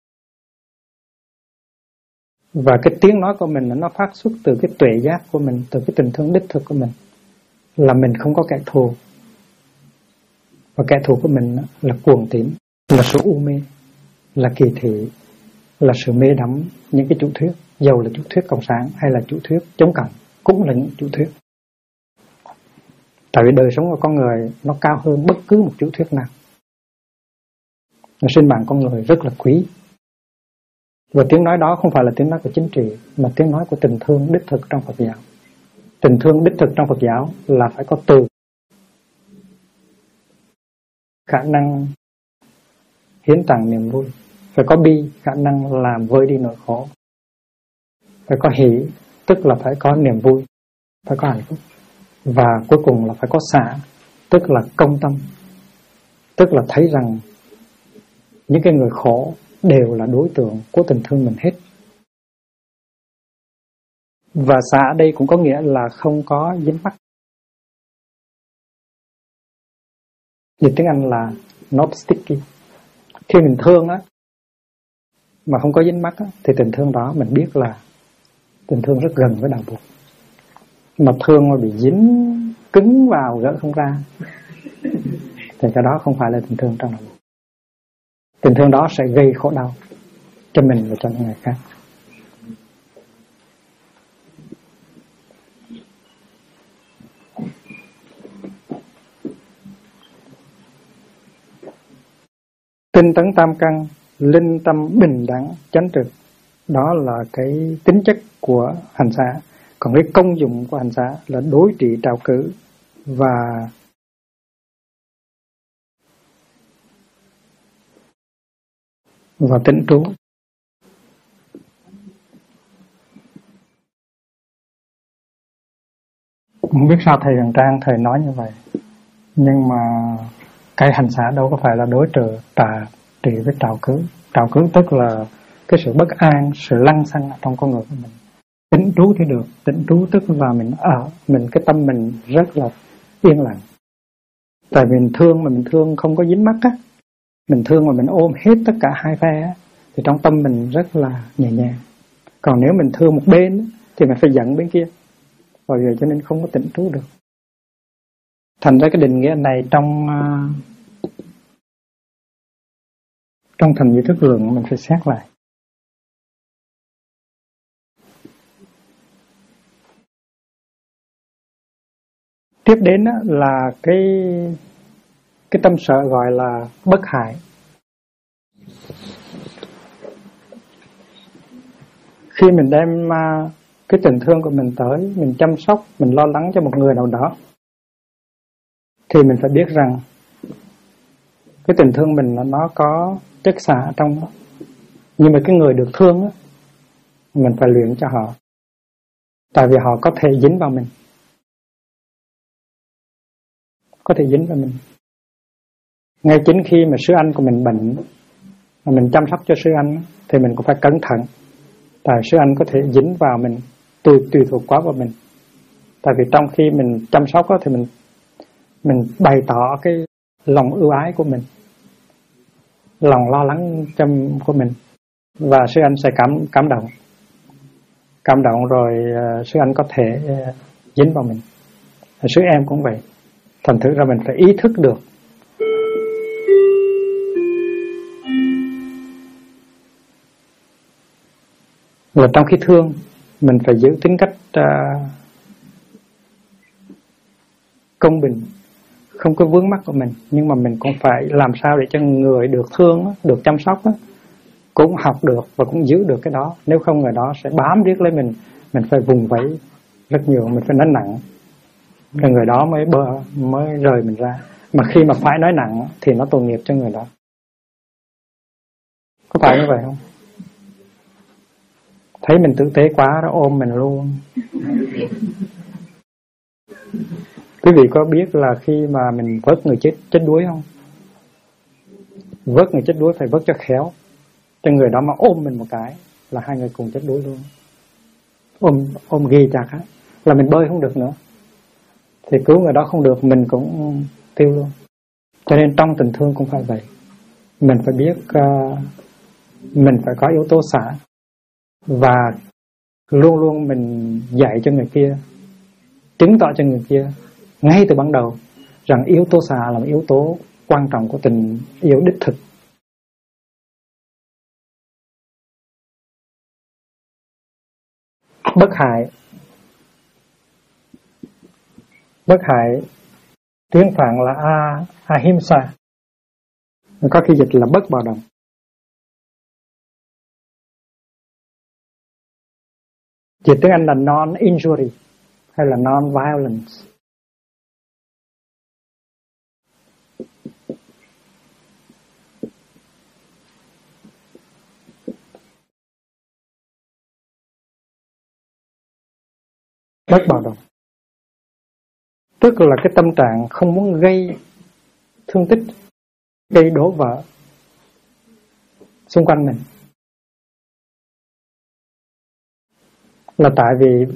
Và cái tiếng nói của mình nó phát xuất từ cái tuệ giác của mình, từ cái tình thương đích thực của mình, là mình không có kẻ thù. Và kẻ thù của mình là cuồng tín, là sự u mê, là kỳ thị, là sự mê đắm những cái chủ thuyết, dầu là chủ thuyết cộng sản hay là chủ thuyết chống cộng, cũng là những chủ thuyết. Tại vì đời sống của con người nó cao hơn bất cứ một chủ thuyết nào. Sinh mạng con người rất là quý. Và tiếng nói đó không phải là tiếng nói của chính trị, mà tiếng nói của tình thương đích thực trong Phật giáo. Tình thương đích thực trong Phật giáo là phải có từ, khả năng hiến tặng niềm vui, phải có bi, khả năng làm vơi đi nỗi khổ, phải có hỷ, tức là phải có niềm vui, phải có hạnh phúc, và cuối cùng là phải có xả, tức là công tâm, tức là thấy rằng những cái người khổ đều là đối tượng của tình thương mình hết. Và xả ở đây cũng có nghĩa là không có dính mắc. Dịch tiếng Anh là not sticky. Khi mình thương á, mà không có dính mắc á, thì tình thương đó mình biết là tình thương rất gần với đạo Phật. Mà thương mà bị dính cứng vào gỡ không ra thì cái đó không phải là tình thương trong đạo Phật. Tình thương đó sẽ gây khổ đau cho mình và cho những người khác. Tinh tấn tam căn, linh tâm bình đẳng chánh trực, đó là cái tính chất của hành xả. Còn cái công dụng của hành xả là đối trị trạo cử và tĩnh trú. Không biết sao thầy Hằng Trang thầy nói như vậy, nhưng mà cái hành xả đâu có phải là đối trị với trạo cử. Trạo cử tức là cái sự bất an, sự lăng xăng trong con người của mình. Tĩnh trú thì được, tĩnh trú tức là mình cái tâm mình rất là yên lặng. Tại vì mình thương không có dính mắc á, mình thương mà mình ôm hết tất cả hai phe á, thì trong tâm mình rất là nhẹ nhàng. Còn nếu mình thương một bên á, thì mình phải giận bên kia, và giờ cho nên không có tĩnh trú được. Thành ra cái định nghĩa này trong Thành Duy Thức Lượng mình phải xét lại. Tiếp đến là cái tâm sở gọi là bất hại. Khi mình đem cái tình thương của mình tới, mình chăm sóc, mình lo lắng cho một người nào đó, thì mình phải biết rằng cái tình thương mình nó có chất xả trong đó. Nhưng mà cái người được thương á, mình phải luyện cho họ. Tại vì họ có thể dính vào mình. Có thể dính vào mình. Ngay chính khi mà sư anh của mình bệnh, mà mình chăm sóc cho sư anh, thì mình cũng phải cẩn thận. Tại sư anh có thể dính vào mình, tùy thuộc quá vào mình. Tại vì trong khi mình chăm sóc đó, thì mình bày tỏ cái lòng ưu ái của mình, lòng lo lắng của mình, và sư anh sẽ cảm động rồi sư anh có thể dính vào mình. Sư em cũng vậy. Thành thử ra mình phải ý thức được là trong khi thương mình phải giữ tính cách công bình, không có vướng mắc của mình, nhưng mà mình cũng phải làm sao để cho người được thương, được chăm sóc cũng học được và cũng giữ được cái đó. Nếu không người đó sẽ bám riết lấy mình phải vùng vẫy rất nhiều, mình phải nói nặng, rồi người đó mới rời mình ra. Mà khi mà phải nói nặng thì nó tội nghiệp cho người đó. Có phải như vậy không? Thấy mình tử tế quá nó ôm mình luôn. Quý vị có biết là khi mà mình vớt người chết đuối không? Vớt người chết đuối phải vớt cho khéo. Cho người đó mà ôm mình một cái là hai người cùng chết đuối luôn. Ôm ghì chặt á, là mình bơi không được nữa. thì cứu người đó không được, mình cũng tiêu luôn. Cho nên trong tình thương cũng phải vậy. Mình phải biết mình phải có yếu tố xả, và luôn luôn mình dạy cho người kia, chứng tỏ cho người kia ngay từ ban đầu rằng yếu tố xả là một yếu tố quan trọng của tình yêu đích thực. Bất hại. Bất hại tiếng Phạn là ahimsa, có khi dịch là bất bạo động. Dịch tiếng Anh là non-injury hay là non-violence. Bất bạo động tức là cái tâm trạng không muốn gây thương tích, gây đổ vỡ xung quanh mình. Là tại vì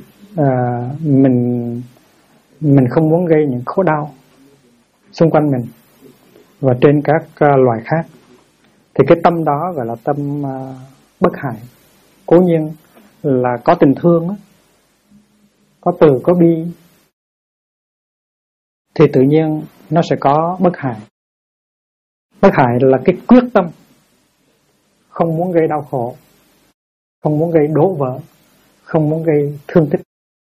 mình không muốn gây những khổ đau xung quanh mình và trên các loài khác. Thì cái tâm đó gọi là tâm bất hại. Cố nhiên là có tình thương, có từ, có bi, thì tự nhiên nó sẽ có bất hại. Bất hại là cái quyết tâm không muốn gây đau khổ, không muốn gây đổ vỡ, không muốn gây thương tích.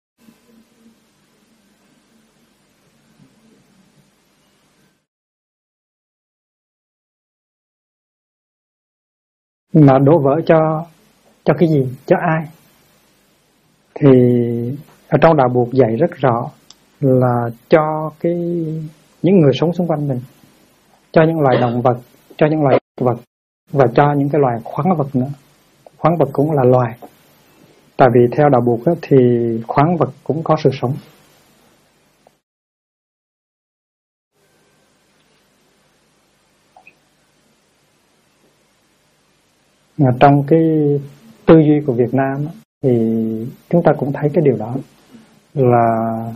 Mà đổ vỡ cho cái gì? Cho ai? Thì ở trong đạo Buộc dạy rất rõ là cho những người sống xung quanh mình, cho những loài động vật, cho những loài vật, và cho những cái loài khoáng vật nữa. Khoáng vật cũng là loài. Tại vì theo đạo Buộc thì khoáng vật cũng có sự sống. Trong cái tư duy của Việt Nam thì chúng ta cũng thấy cái điều đó, là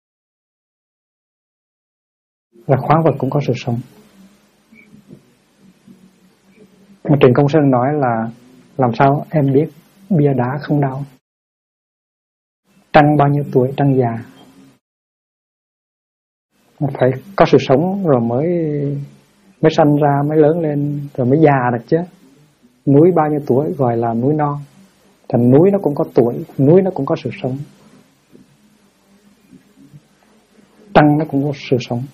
khoáng vật cũng có sự sống. Trịnh Công Sơn nói là làm sao em biết bia đá không đau? Trăng bao nhiêu tuổi trăng già? Phải có sự sống rồi mới sanh ra, mới lớn lên, rồi mới già được chứ. Núi bao nhiêu tuổi gọi là núi non. Thành núi nó cũng có tuổi, núi nó cũng có sự sống. Trăng nó cũng có sự sống.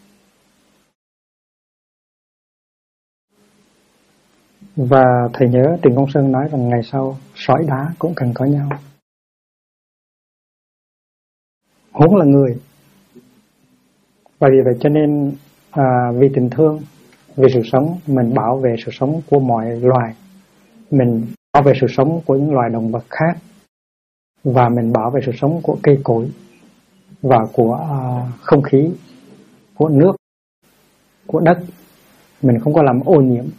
Và thầy nhớ Trịnh Công Sơn nói rằng ngày sau sỏi đá cũng cần có nhau, huống là người. Và vì vậy cho nên vì tình thương, vì sự sống, mình bảo vệ sự sống của mọi loài, mình bảo vệ sự sống của những loài động vật khác, và mình bảo vệ sự sống của cây cối và của không khí, của nước, của đất. Mình không có làm ô nhiễm.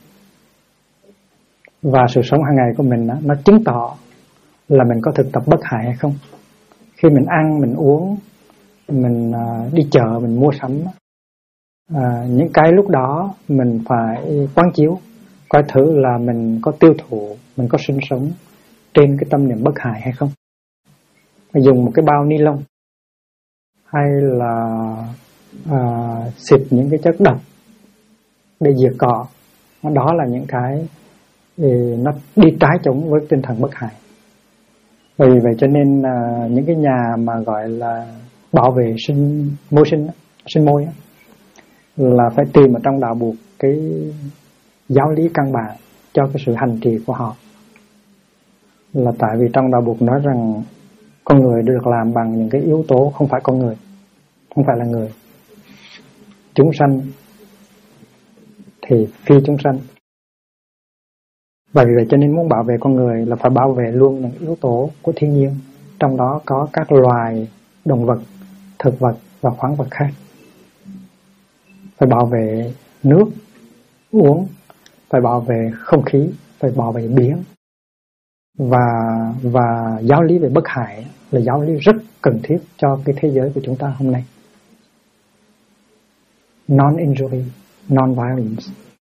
Và sự sống hàng ngày của mình nó chứng tỏ là mình có thực tập bất hại hay không. Khi mình ăn, mình uống, mình đi chợ, mình mua sắm, những cái lúc đó mình phải quán chiếu, coi thử là mình có tiêu thụ, mình có sinh sống trên cái tâm niệm bất hại hay không. Dùng một cái bao ni lông hay là xịt những cái chất độc để diệt cỏ, đó là những cái nó đi trái chống với tinh thần bất hại. Vì vậy cho nên những cái nhà mà gọi là bảo vệ sinh môi là phải tìm ở trong đạo Buộc cái giáo lý căn bản cho cái sự hành trì của họ. Là tại vì trong đạo Buộc nói rằng con người được làm bằng những cái yếu tố không phải con người, không phải là người. Chúng sanh thì phi chúng sanh. Và vì vậy cho nên muốn bảo vệ con người là phải bảo vệ luôn những yếu tố của thiên nhiên, trong đó có các loài động vật, thực vật và khoáng vật khác. Phải bảo vệ nước uống, phải bảo vệ không khí, phải bảo vệ biển. Và giáo lý về bất hại là giáo lý rất cần thiết cho cái thế giới của chúng ta hôm nay. non-injury, non-violence.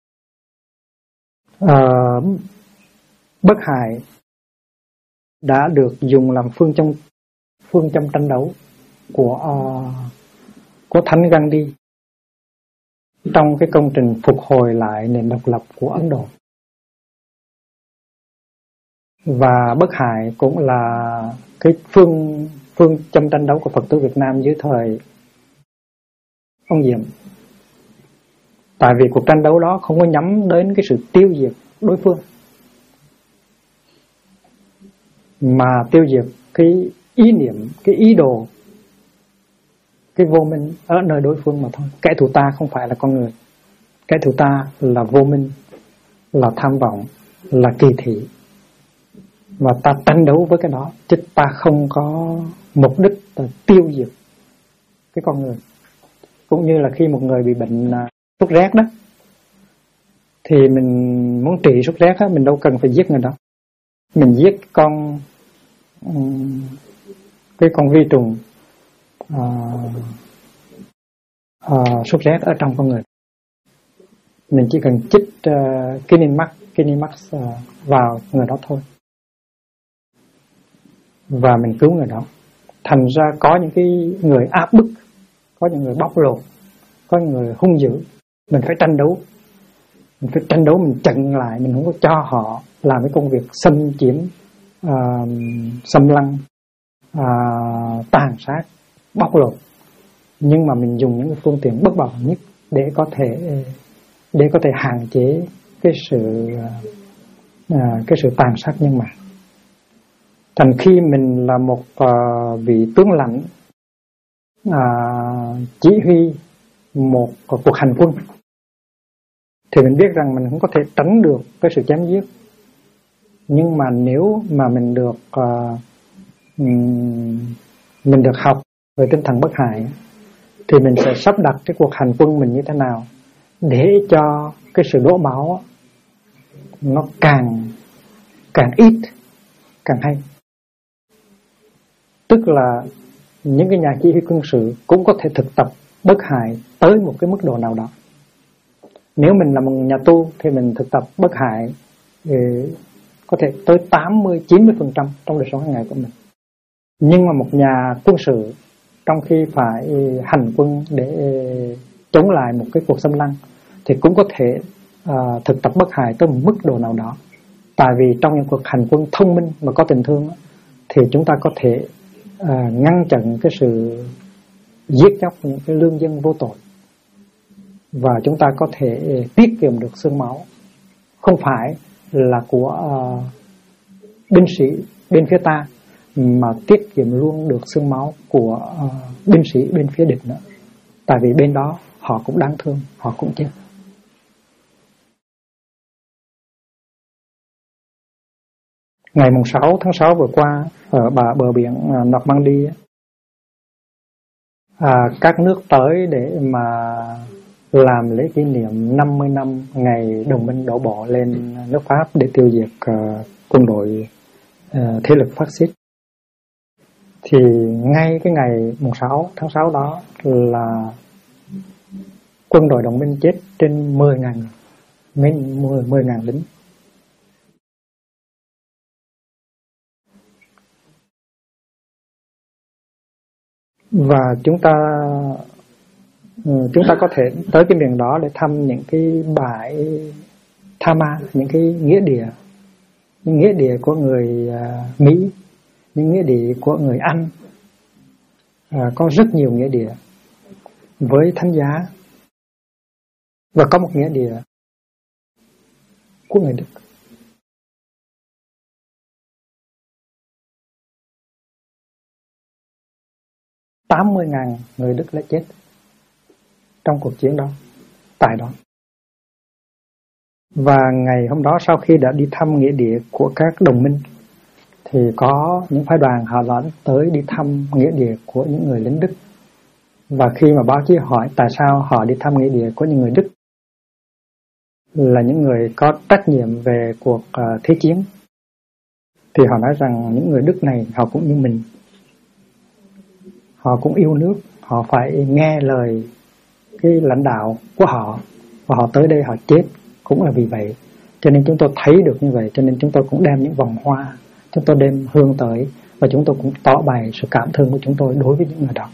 Bất hại đã được dùng làm phương châm tranh đấu của Thánh Gandhi trong cái công trình phục hồi lại nền độc lập của Ấn Độ. Và bất hại cũng là cái phương châm tranh đấu của Phật tử Việt Nam dưới thời ông Diệm. Tại vì cuộc tranh đấu đó không có nhắm đến cái sự tiêu diệt đối phương, mà tiêu diệt cái ý niệm, cái ý đồ, cái vô minh ở nơi đối phương mà thôi. Kẻ thù ta không phải là con người, kẻ thù ta là vô minh, là tham vọng, là kỳ thị. Và ta tranh đấu với cái đó, chứ ta không có mục đích là tiêu diệt cái con người. Cũng như là khi một người bị bệnh sốt rét đó, thì mình muốn trị sốt rét á, mình đâu cần phải giết người đó. Mình giết cái con vi trùng sốt rét ở trong con người. Mình chỉ cần chích Kinimax vào người đó thôi, và mình cứu người đó. Thành ra có những cái người áp bức, có những người bóc lột, có những người hung dữ, mình phải tranh đấu. Mình phải tranh đấu, mình chặn lại, mình không có cho họ làm cái công việc xâm chiếm, xâm lăng, tàn sát, bóc lột. Nhưng mà mình dùng những cái phương tiện bất bạo nhất để có thể hạn chế cái sự tàn sát nhân mạng. Thành khi mình là một vị tướng lãnh chỉ huy một cuộc hành quân, thì mình biết rằng mình không có thể tránh được cái sự chém giết. Nhưng mà nếu mà mình được học về tinh thần bất hại, thì mình sẽ sắp đặt cái cuộc hành quân mình như thế nào để cho cái sự đổ máu nó càng ít, càng hay. Tức là những cái nhà chỉ huy quân sự cũng có thể thực tập bất hại tới một cái mức độ nào đó. Nếu mình là một nhà tu thì mình thực tập bất hại có thể tới 80-90% trong đời sống hàng ngày của mình. Nhưng mà một nhà quân sự trong khi phải hành quân để chống lại một cái cuộc xâm lăng thì cũng có thể thực tập bất hại tới một mức độ nào đó. Tại vì trong những cuộc hành quân thông minh mà có tình thương thì chúng ta có thể ngăn chặn cái sự giết chóc những cái lương dân vô tội, và chúng ta có thể tiết kiệm được xương máu, không phải là của binh sĩ bên phía ta, mà tiết kiệm luôn được xương máu của binh sĩ bên phía địch nữa. Tại vì bên đó họ cũng đáng thương, họ cũng chết. Ngày 6 tháng 6 vừa qua, ở bờ biển Normandy, các nước tới để mà làm lễ kỷ niệm 50 năm ngày đồng minh đổ bộ lên nước Pháp để tiêu diệt quân đội thế lực phát xít. Thì ngay cái ngày 6 tháng 6 đó là quân đội đồng minh chết trên 10.000 lính. Và chúng ta có thể tới cái miền đó để thăm những cái bãi tha ma, những cái nghĩa địa của người Mỹ, những nghĩa địa của người Anh. Có rất nhiều nghĩa địa với thánh giá, và có một nghĩa địa của người Đức. $80.000 người Đức đã chết trong cuộc chiến đó, tại đó. Và ngày hôm đó, sau khi đã đi thăm nghĩa địa của các đồng minh, thì có những phái đoàn họ dẫn tới đi thăm nghĩa địa của những người lính Đức. Và khi mà báo chí hỏi tại sao họ đi thăm nghĩa địa của những người Đức, là những người có trách nhiệm về cuộc thế chiến, thì họ nói rằng những người Đức này họ cũng như mình, họ cũng yêu nước, họ phải nghe lời cái lãnh đạo của họ, và họ tới đây họ chết cũng là vì vậy. Cho nên chúng tôi thấy được như vậy, cho nên chúng tôi cũng đem những vòng hoa, chúng tôi đem hương tới, và chúng tôi cũng tỏ bày sự cảm thương của chúng tôi đối với những người đó.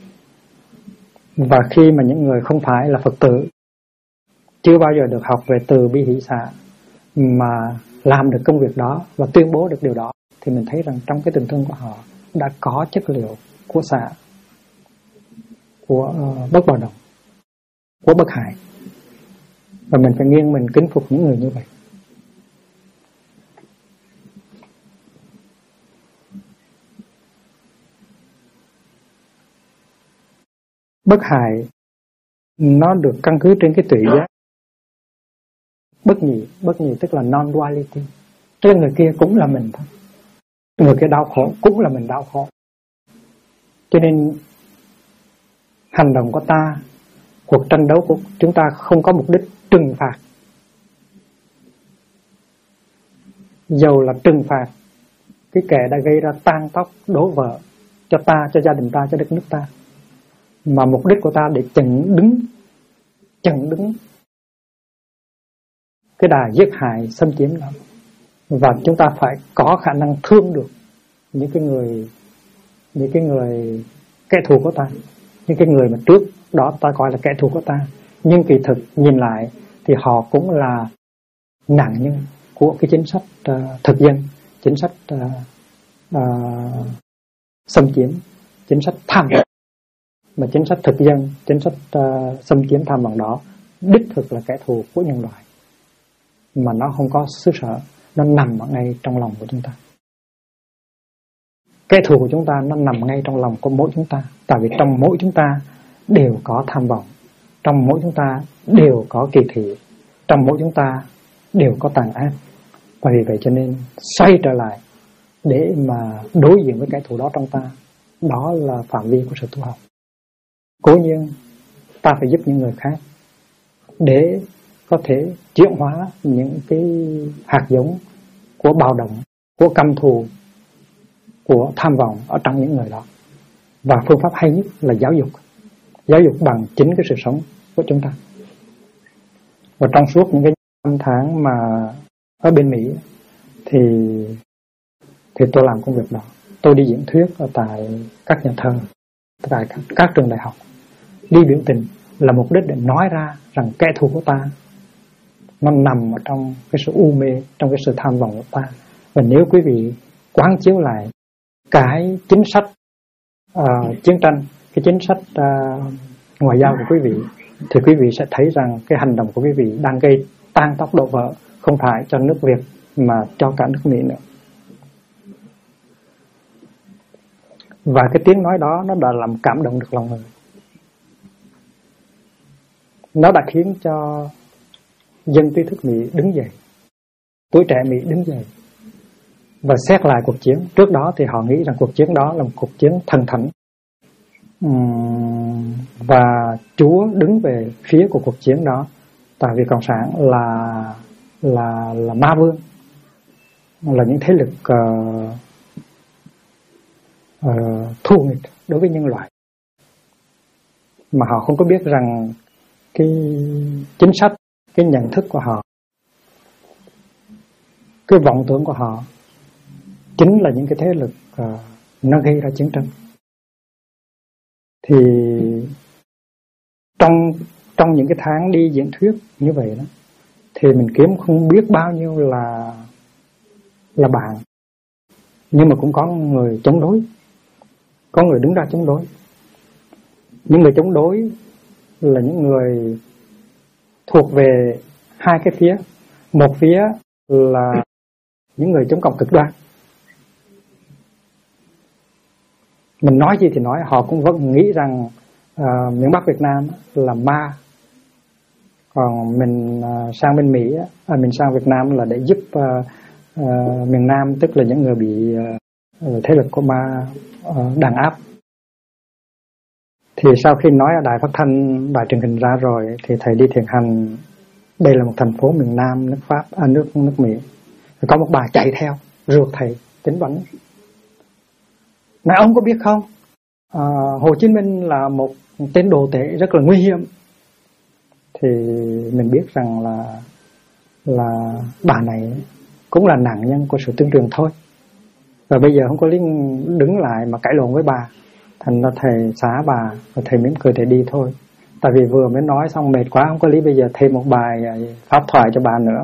Và khi mà những người không phải là Phật tử, chưa bao giờ được học về từ bi hỷ xả, mà làm được công việc đó và tuyên bố được điều đó, thì mình thấy rằng trong cái tình thương của họ đã có chất liệu của xả, của bất bạo động, của bất hại. Và mình phải nghiêng mình kính phục những người như vậy. Bất hại nó được căn cứ trên cái tuệ giác. Bất nhị tức là non-duality, tức là người kia cũng là mình thôi, người kia đau khổ cũng là mình đau khổ. Cho nên hành động của ta, cuộc tranh đấu của chúng ta không có mục đích trừng phạt. Dầu là trừng phạt cái kẻ đã gây ra tan tóc đổ vỡ cho ta, cho gia đình ta, cho đất nước ta, mà mục đích của ta để chặn đứng cái đà giết hại xâm chiếm đó. Và chúng ta phải có khả năng thương được những cái người kẻ thù của ta, những cái người mà trước đó ta coi là kẻ thù của ta, nhưng kỳ thực nhìn lại thì họ cũng là nạn nhân của cái chính sách thực dân, chính sách xâm chiếm, chính sách tham vọng. Mà chính sách thực dân, chính sách xâm chiếm tham vọng đó đích thực là kẻ thù của nhân loại, mà nó không có xứ sở, nó nằm ở ngay trong lòng của chúng ta. Kẻ thù của chúng ta nó nằm ngay trong lòng của mỗi chúng ta, tại vì trong mỗi chúng ta đều có tham vọng, trong mỗi chúng ta đều có kỳ thị, trong mỗi chúng ta đều có tàn ác. Và vì vậy cho nên xoay trở lại để mà đối diện với kẻ thù đó trong ta, đó là phạm vi của sự tu học. Cố nhiên ta phải giúp những người khác để có thể chuyển hóa những cái hạt giống của bạo động, của căm thù, của tham vọng ở trong những người đó. Và phương pháp hay nhất là giáo dục bằng chính cái sự sống của chúng ta. Và trong suốt những cái năm tháng mà ở bên Mỹ thì tôi làm công việc đó. Tôi đi diễn thuyết ở tại các nhà thờ, tại các trường đại học, đi biểu tình là mục đích để nói ra rằng kẻ thù của ta nó nằm ở trong cái sự u mê, trong cái sự tham vọng của ta. Và nếu quý vị quán chiếu lại cái chính sách chiến tranh, cái chính sách ngoại giao của quý vị, thì quý vị sẽ thấy rằng cái hành động của quý vị đang gây tan tóc đổ vỡ, không phải cho nước Việt mà cho cả nước Mỹ nữa. Và cái tiếng nói đó nó đã làm cảm động được lòng người. Nó đã khiến cho dân trí thức Mỹ đứng dậy, tuổi trẻ Mỹ đứng dậy và xét lại cuộc chiến. Trước đó thì họ nghĩ rằng cuộc chiến đó là một cuộc chiến thần thánh, và Chúa đứng về phía của cuộc chiến đó, tại vì Cộng sản là ma vương, là những thế lực thù nghịch đối với nhân loại, mà họ không có biết rằng cái chính sách, cái nhận thức của họ, cái vọng tưởng của họ chính là những cái thế lực nó gây ra chiến tranh. Thì trong những cái tháng đi diễn thuyết như vậy đó, thì mình kiếm không biết bao nhiêu là bạn, nhưng mà cũng có người chống đối, có người đứng ra chống đối. Những người chống đối là những người thuộc về hai cái phía. Một phía là những người chống cộng cực đoan, mình nói gì thì nói, họ cũng vẫn nghĩ rằng miền Bắc Việt Nam là ma, còn mình sang bên Mỹ, mình sang Việt Nam là để giúp miền Nam, tức là những người bị thế lực của ma đàn áp. Thì sau khi nói ở đài phát thanh, đài truyền hình ra rồi, thì thầy đi thiền hành. Đây là một thành phố miền Nam nước Pháp, nước Mỹ. Có một bà chạy theo rượt thầy tính bắn. Này ông có biết không, Hồ Chí Minh là một tên đồ tể rất là nguy hiểm, thì mình biết rằng là bà này cũng là nạn nhân của sự tuyên truyền thôi. Và bây giờ không có lý đứng lại mà cãi lộn với bà, thành ra thầy xá bà, và thầy mỉm cười thầy đi thôi. Tại vì vừa mới nói xong mệt quá, không có lý bây giờ thêm một bài pháp thoại cho bà nữa.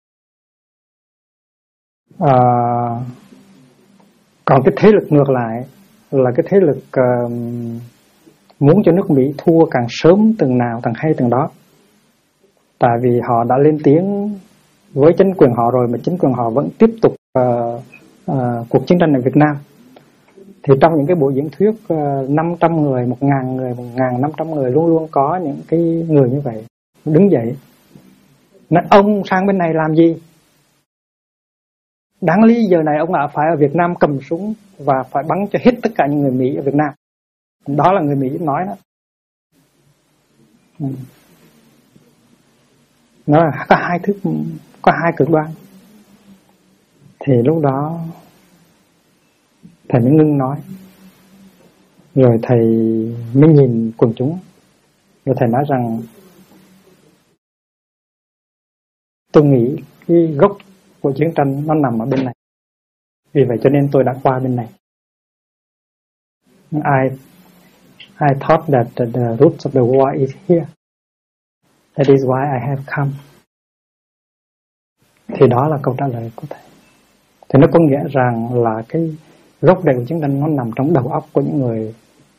Còn cái thế lực ngược lại là cái thế lực muốn cho nước Mỹ thua càng sớm từng nào càng hay từng đó. Tại vì họ đã lên tiếng với chính quyền họ rồi mà chính quyền họ vẫn tiếp tục cuộc chiến tranh ở Việt Nam. Thì trong những cái buổi diễn thuyết 500 người, 1.000 người, 1.500 người luôn luôn có những cái người như vậy đứng dậy nói ông sang bên này làm gì? Đáng lý giờ này ông phải ở Việt Nam cầm súng và phải bắn cho hết tất cả những người Mỹ ở Việt Nam. Đó là người Mỹ nói đó. Nó là có hai thứ, có hai cực đoan. Thì lúc đó thầy mới ngưng nói. Rồi thầy mới nhìn quần chúng. Rồi thầy nói rằng tôi nghĩ cái gốc của chiến tranh nó nằm ở bên này. Vì vậy cho nên tôi đã qua bên này. I thought that the roots of the war is here. That is why I have come. Thì đó là câu trả lời của thầy. Thì nó có nghĩa rằng là cái gốc rễ của chiến tranh nó nằm trong đầu óc của những người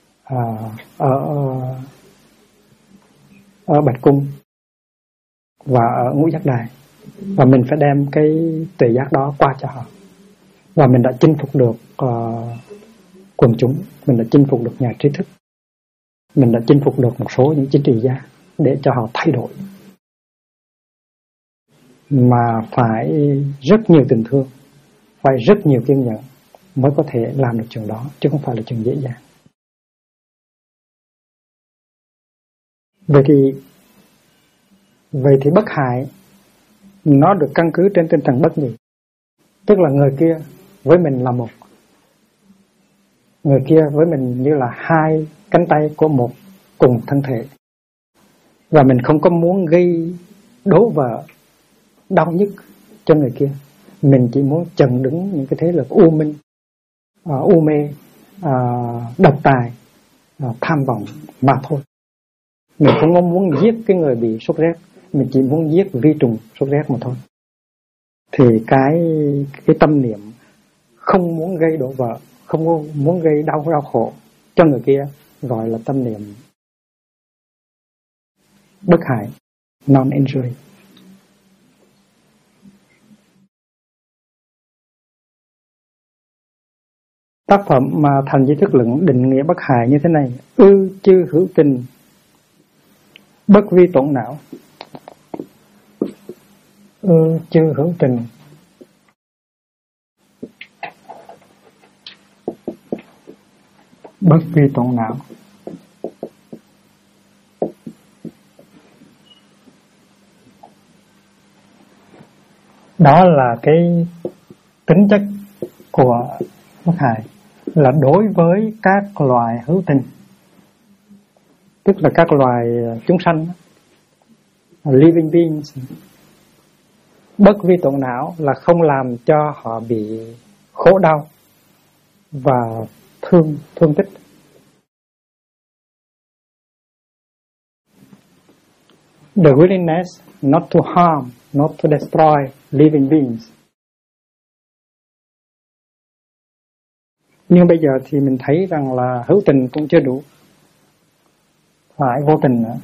ở Bạch Cung và ở Ngũ Giác Đài. Và mình phải đem cái tuệ giác đó qua cho họ. Và mình đã chinh phục được quần chúng, mình đã chinh phục được nhà trí thức, mình đã chinh phục được một số những chính trị gia để cho họ thay đổi. Mà phải rất nhiều tình thương, phải rất nhiều kiên nhẫn mới có thể làm được chuyện đó, chứ không phải là chuyện dễ dàng. Vậy thì bất hại nó được căn cứ trên tinh thần bất nhị. Tức là người kia với mình là một, người kia với mình như là hai cánh tay của một cùng thân thể. Và mình không có muốn gây đố vỡ, đau nhức cho người kia. Mình chỉ muốn chặn đứng những cái thế lực u minh, u mê, độc tài, tham vọng mà thôi. Mình không có muốn giết cái người bị sốt rét, mình chỉ muốn giết vi trùng sốt rét mà thôi. Thì cái tâm niệm không muốn gây đổ vỡ, không muốn gây đau khổ cho người kia gọi là tâm niệm bất hại, non-injury. Tác phẩm mà Thành Di Thức Luận định nghĩa bất hại như thế này: ư chư hữu tình, bất vi tổn não. Ư chư hữu tình, bất vi tổn não. Đó là cái tính chất của bất hại, là đối với các loài hữu tình, tức là các loài chúng sanh, living beings. Bất vi tổn não là không làm cho họ bị khổ đau và thương tích. The willingness not to harm, not to destroy living beings. Nhưng bây giờ thì mình thấy rằng là hữu tình cũng chưa đủ, phải vô tình nữa.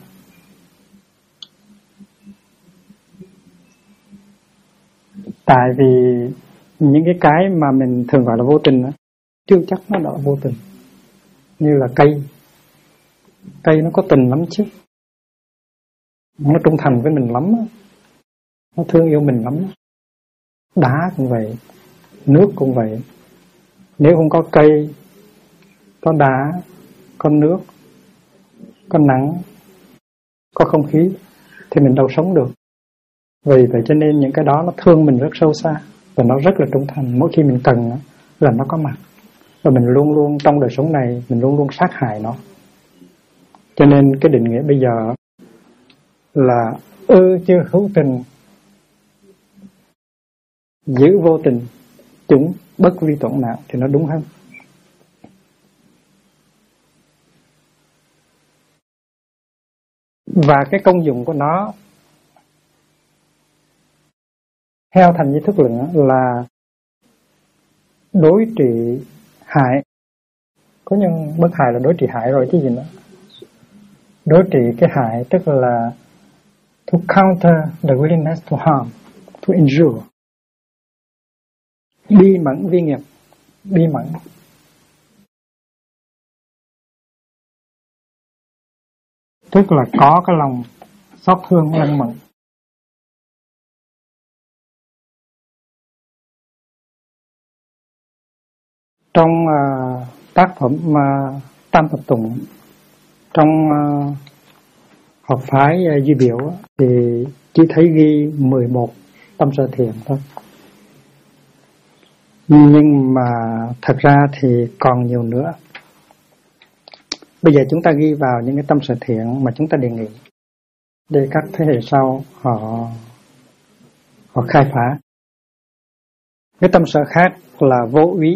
Tại vì những cái mà mình thường gọi là vô tình đó, chưa chắc nó đã vô tình. Như là cây nó có tình lắm chứ, nó trung thành với mình lắm, nó thương yêu mình lắm. Đá cũng vậy, nước cũng vậy. Nếu không có cây, có đá, có nước, có nắng, có không khí thì mình đâu sống được. Vì vậy cho nên những cái đó nó thương mình rất sâu xa và nó rất là trung thành. Mỗi khi mình cần là nó có mặt. Và mình luôn luôn trong đời sống này mình luôn luôn sát hại nó. Cho nên cái định nghĩa bây giờ là chưa hữu tình, giữ vô tình, chúng bất vi tổn nạn thì nó đúng hơn. Và cái công dụng của nó theo thành Di Thức Luận là đối trị hại. Có nhân bất hại là đối trị hại rồi chứ gì nữa. Đối trị cái hại tức là to counter the willingness to harm, to injure. Bi mẫn vi nghiệp, bi mẫn. Tức là có cái lòng xót thương lân mẫn. Trong tác phẩm Tam Thập Tụng, trong học phái Duy Biểu thì chỉ thấy ghi 11 tâm sở thiện thôi. Nhưng mà thật ra thì còn nhiều nữa. Bây giờ chúng ta ghi vào những cái tâm sở thiện mà chúng ta đề nghị để các thế hệ sau họ khai phá. Cái tâm sở khác là vô úy.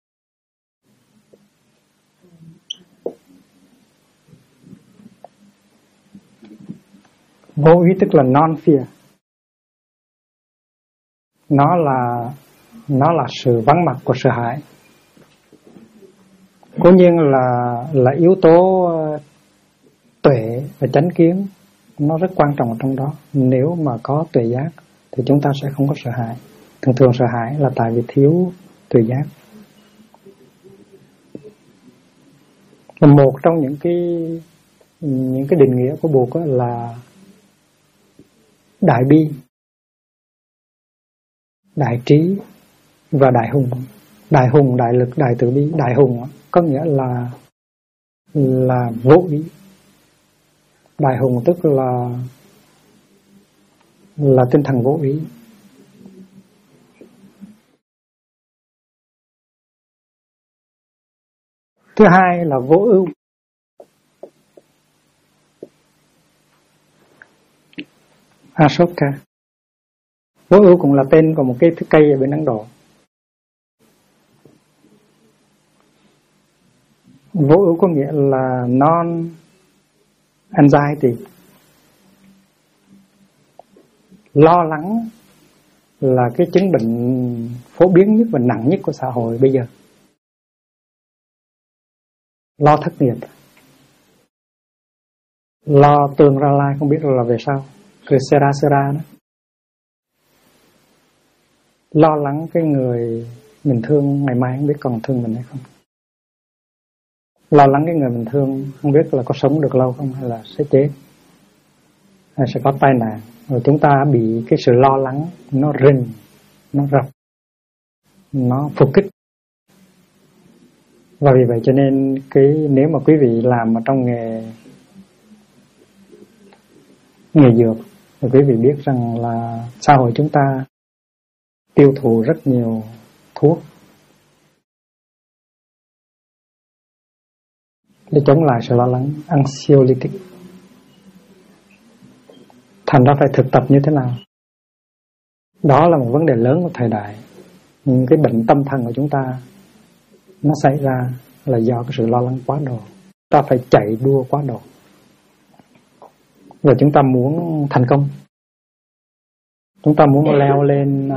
Vô úy tức là non-fear. Nó là sự vắng mặt của sợ hãi. Cố nhiên là yếu tố tuệ và chánh kiến nó rất quan trọng ở trong đó. Nếu mà có tuệ giác thì chúng ta sẽ không có sợ hãi. Thường sợ hãi là tại vì thiếu tuệ giác. Và một trong những cái định nghĩa của Bụt là đại bi, đại trí và đại hùng. Đại hùng, đại lực, đại từ bi. Đại hùng có nghĩa là vô ý. Đại hùng tức là tinh thần vô ý. Thứ hai là vô ưu. Asoka. Vô ưu cũng là tên của một cái cây ở bên Ấn Độ. Vô ưu có nghĩa là non-anxiety. Lo lắng là cái chứng bệnh phổ biến nhất và nặng nhất của xã hội bây giờ. Lo thất nghiệp, lo tương lai không biết là về sau, rồi sera đó. Lo lắng cái người mình thương ngày mai không biết còn thương mình hay không. Lo lắng cái người mình thương không biết là có sống được lâu không, hay là sẽ chết, hay sẽ có tai nạn. Rồi chúng ta bị cái sự lo lắng nó rình, nó rập, nó phục kích. Và vì vậy cho nên nếu mà quý vị làm ở trong nghề dược thì quý vị biết rằng là xã hội chúng ta tiêu thụ rất nhiều thuốc để chống lại sự lo lắng, anxiolytic. Thành ra phải thực tập như thế nào? Đó là một vấn đề lớn của thời đại. Những cái bệnh tâm thần của chúng ta nó xảy ra là do cái sự lo lắng quá độ. Ta phải chạy đua quá độ. Và chúng ta muốn thành công, chúng ta muốn leo lên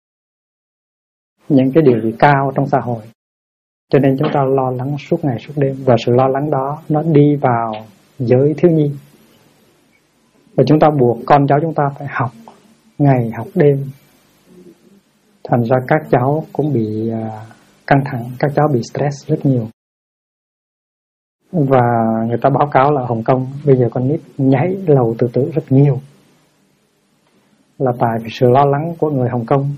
những cái địa vị cao trong xã hội, cho nên chúng ta lo lắng suốt ngày suốt đêm. Và sự lo lắng đó nó đi vào giới thiếu nhi, và chúng ta buộc con cháu chúng ta phải học ngày học đêm. Thành ra các cháu cũng bị căng thẳng, các cháu bị stress rất nhiều. Và người ta báo cáo là Hồng Kông bây giờ con nít nhảy lầu tự tử rất nhiều, là tại vì sự lo lắng của người Hồng Kông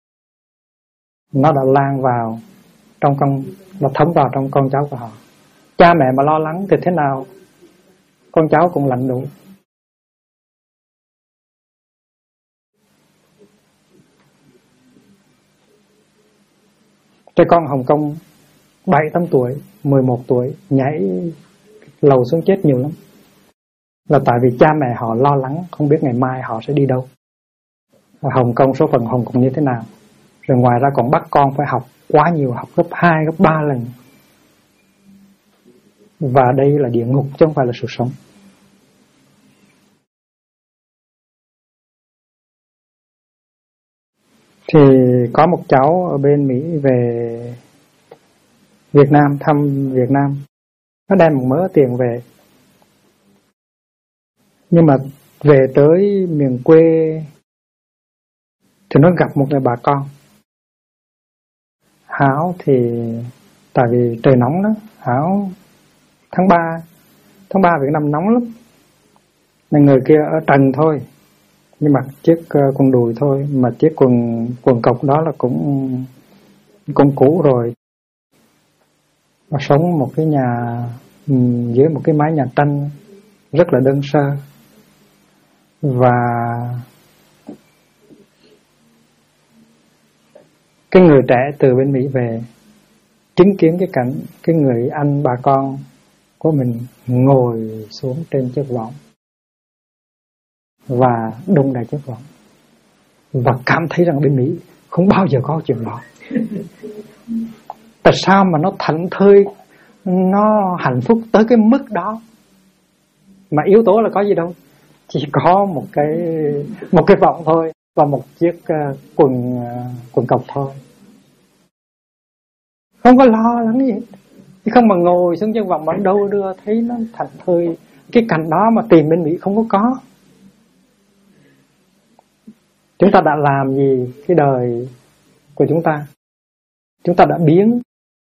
nó đã lan vào trong nó thấm vào trong con cháu của họ. Cha mẹ mà lo lắng thì thế nào con cháu cũng lạnh đủ. Trẻ con Hồng Kông 7-8 tuổi, 11 tuổi nhảy lầu xuống chết nhiều lắm. là tại vì cha mẹ họ lo lắng không biết ngày mai họ sẽ đi đâu, hồng công số phận hồng cũng như thế nào, rồi ngoài ra còn bắt con phải học quá nhiều, học gấp 2, gấp 3 lần. Và đây là địa ngục chứ không phải là sự sống. Thì có một cháu ở bên Mỹ về Việt Nam, thăm Việt Nam, nó đem một mớ tiền về. Nhưng mà về tới miền quê thì nó gặp một người bà con Hảo. Thì tại vì trời nóng đó, Hảo tháng 3 Việt Nam nóng lắm, nên người kia ở trần thôi, nhưng mặc chiếc quần đùi thôi, mà chiếc quần cộc đó là cũng cũ rồi, và sống một cái nhà dưới một cái mái nhà tranh rất là đơn sơ. Và cái người trẻ từ bên Mỹ về chứng kiến cái cảnh cái người anh bà con của mình ngồi xuống trên chiếc võng và đung đầy chiếc võng, và cảm thấy rằng bên Mỹ không bao giờ có chuyện đó. Tại sao mà nó thảnh thơi, nó hạnh phúc tới cái mức đó? Mà yếu tố là có gì đâu, chỉ có một cái vọng thôi và một chiếc quần cộc thôi, không có lo lắng gì. Chứ không mà ngồi xuống chiếc vọng mà đâu đưa thấy nó thảnh thơi. Cái cảnh đó mà tìm bên Mỹ không có. Chúng ta đã làm gì cái đời của chúng ta? Chúng ta đã biến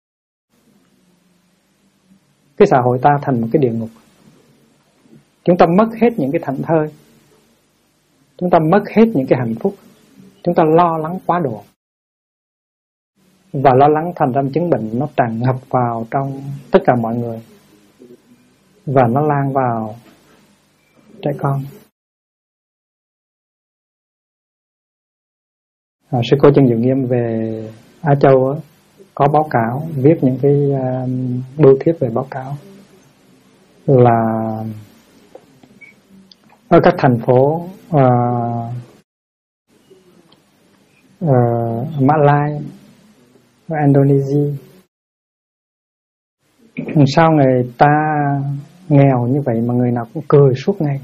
cái xã hội ta thành một cái địa ngục. Chúng ta mất hết những cái thảnh thơi, chúng ta mất hết những cái hạnh phúc, chúng ta lo lắng quá độ, và lo lắng thành ra chứng bệnh nó tràn ngập vào trong tất cả mọi người, và nó lan vào trẻ con. Sư cô Trần Diệu Nghiêm về Á Châu á, có báo cáo, viết những cái bưu thiếp về báo cáo là ở các thành phố Mã Lai, Indonesia, sao người ta nghèo như vậy mà người nào cũng cười suốt ngày.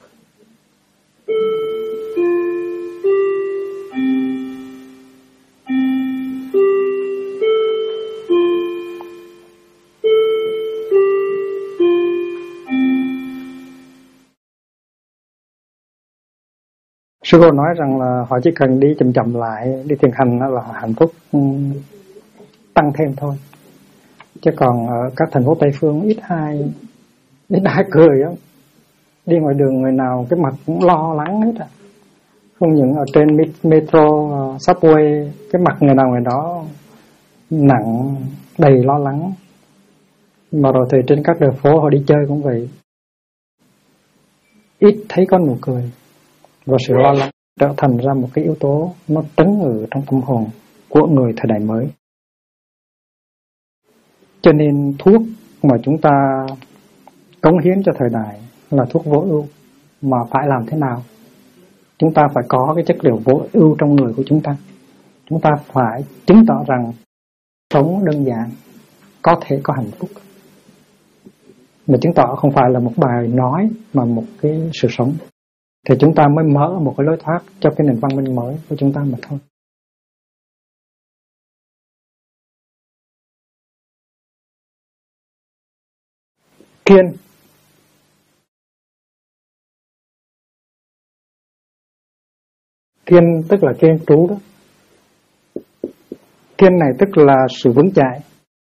Sư cô nói rằng là họ chỉ cần đi chậm lại, đi thiền hành là hạnh phúc tăng thêm thôi. Chứ còn ở các thành phố Tây Phương ít ai cười á. Đi ngoài đường người nào cái mặt cũng lo lắng hết à. Không những ở trên metro, subway, cái mặt người nào người đó nặng, đầy lo lắng. Mà rồi thì trên các đường phố họ đi chơi cũng vậy. Ít thấy có nụ cười. Và sự lo lắng trở thành ra một cái yếu tố nó trấn ngự trong tâm hồn của người thời đại mới. Cho nên thuốc mà chúng ta cống hiến cho thời đại là thuốc vô ưu. Mà phải làm thế nào? Chúng ta phải có cái chất liệu vô ưu trong người của chúng ta. Chúng ta phải chứng tỏ rằng sống đơn giản có thể có hạnh phúc. Mà chứng tỏ không phải là một bài nói mà một cái sự sống. Thì chúng ta mới mở một cái lối thoát cho cái nền văn minh mới của chúng ta mà thôi. Kiên tức là kiên trú đó. Kiên này tức là sự vững chãi.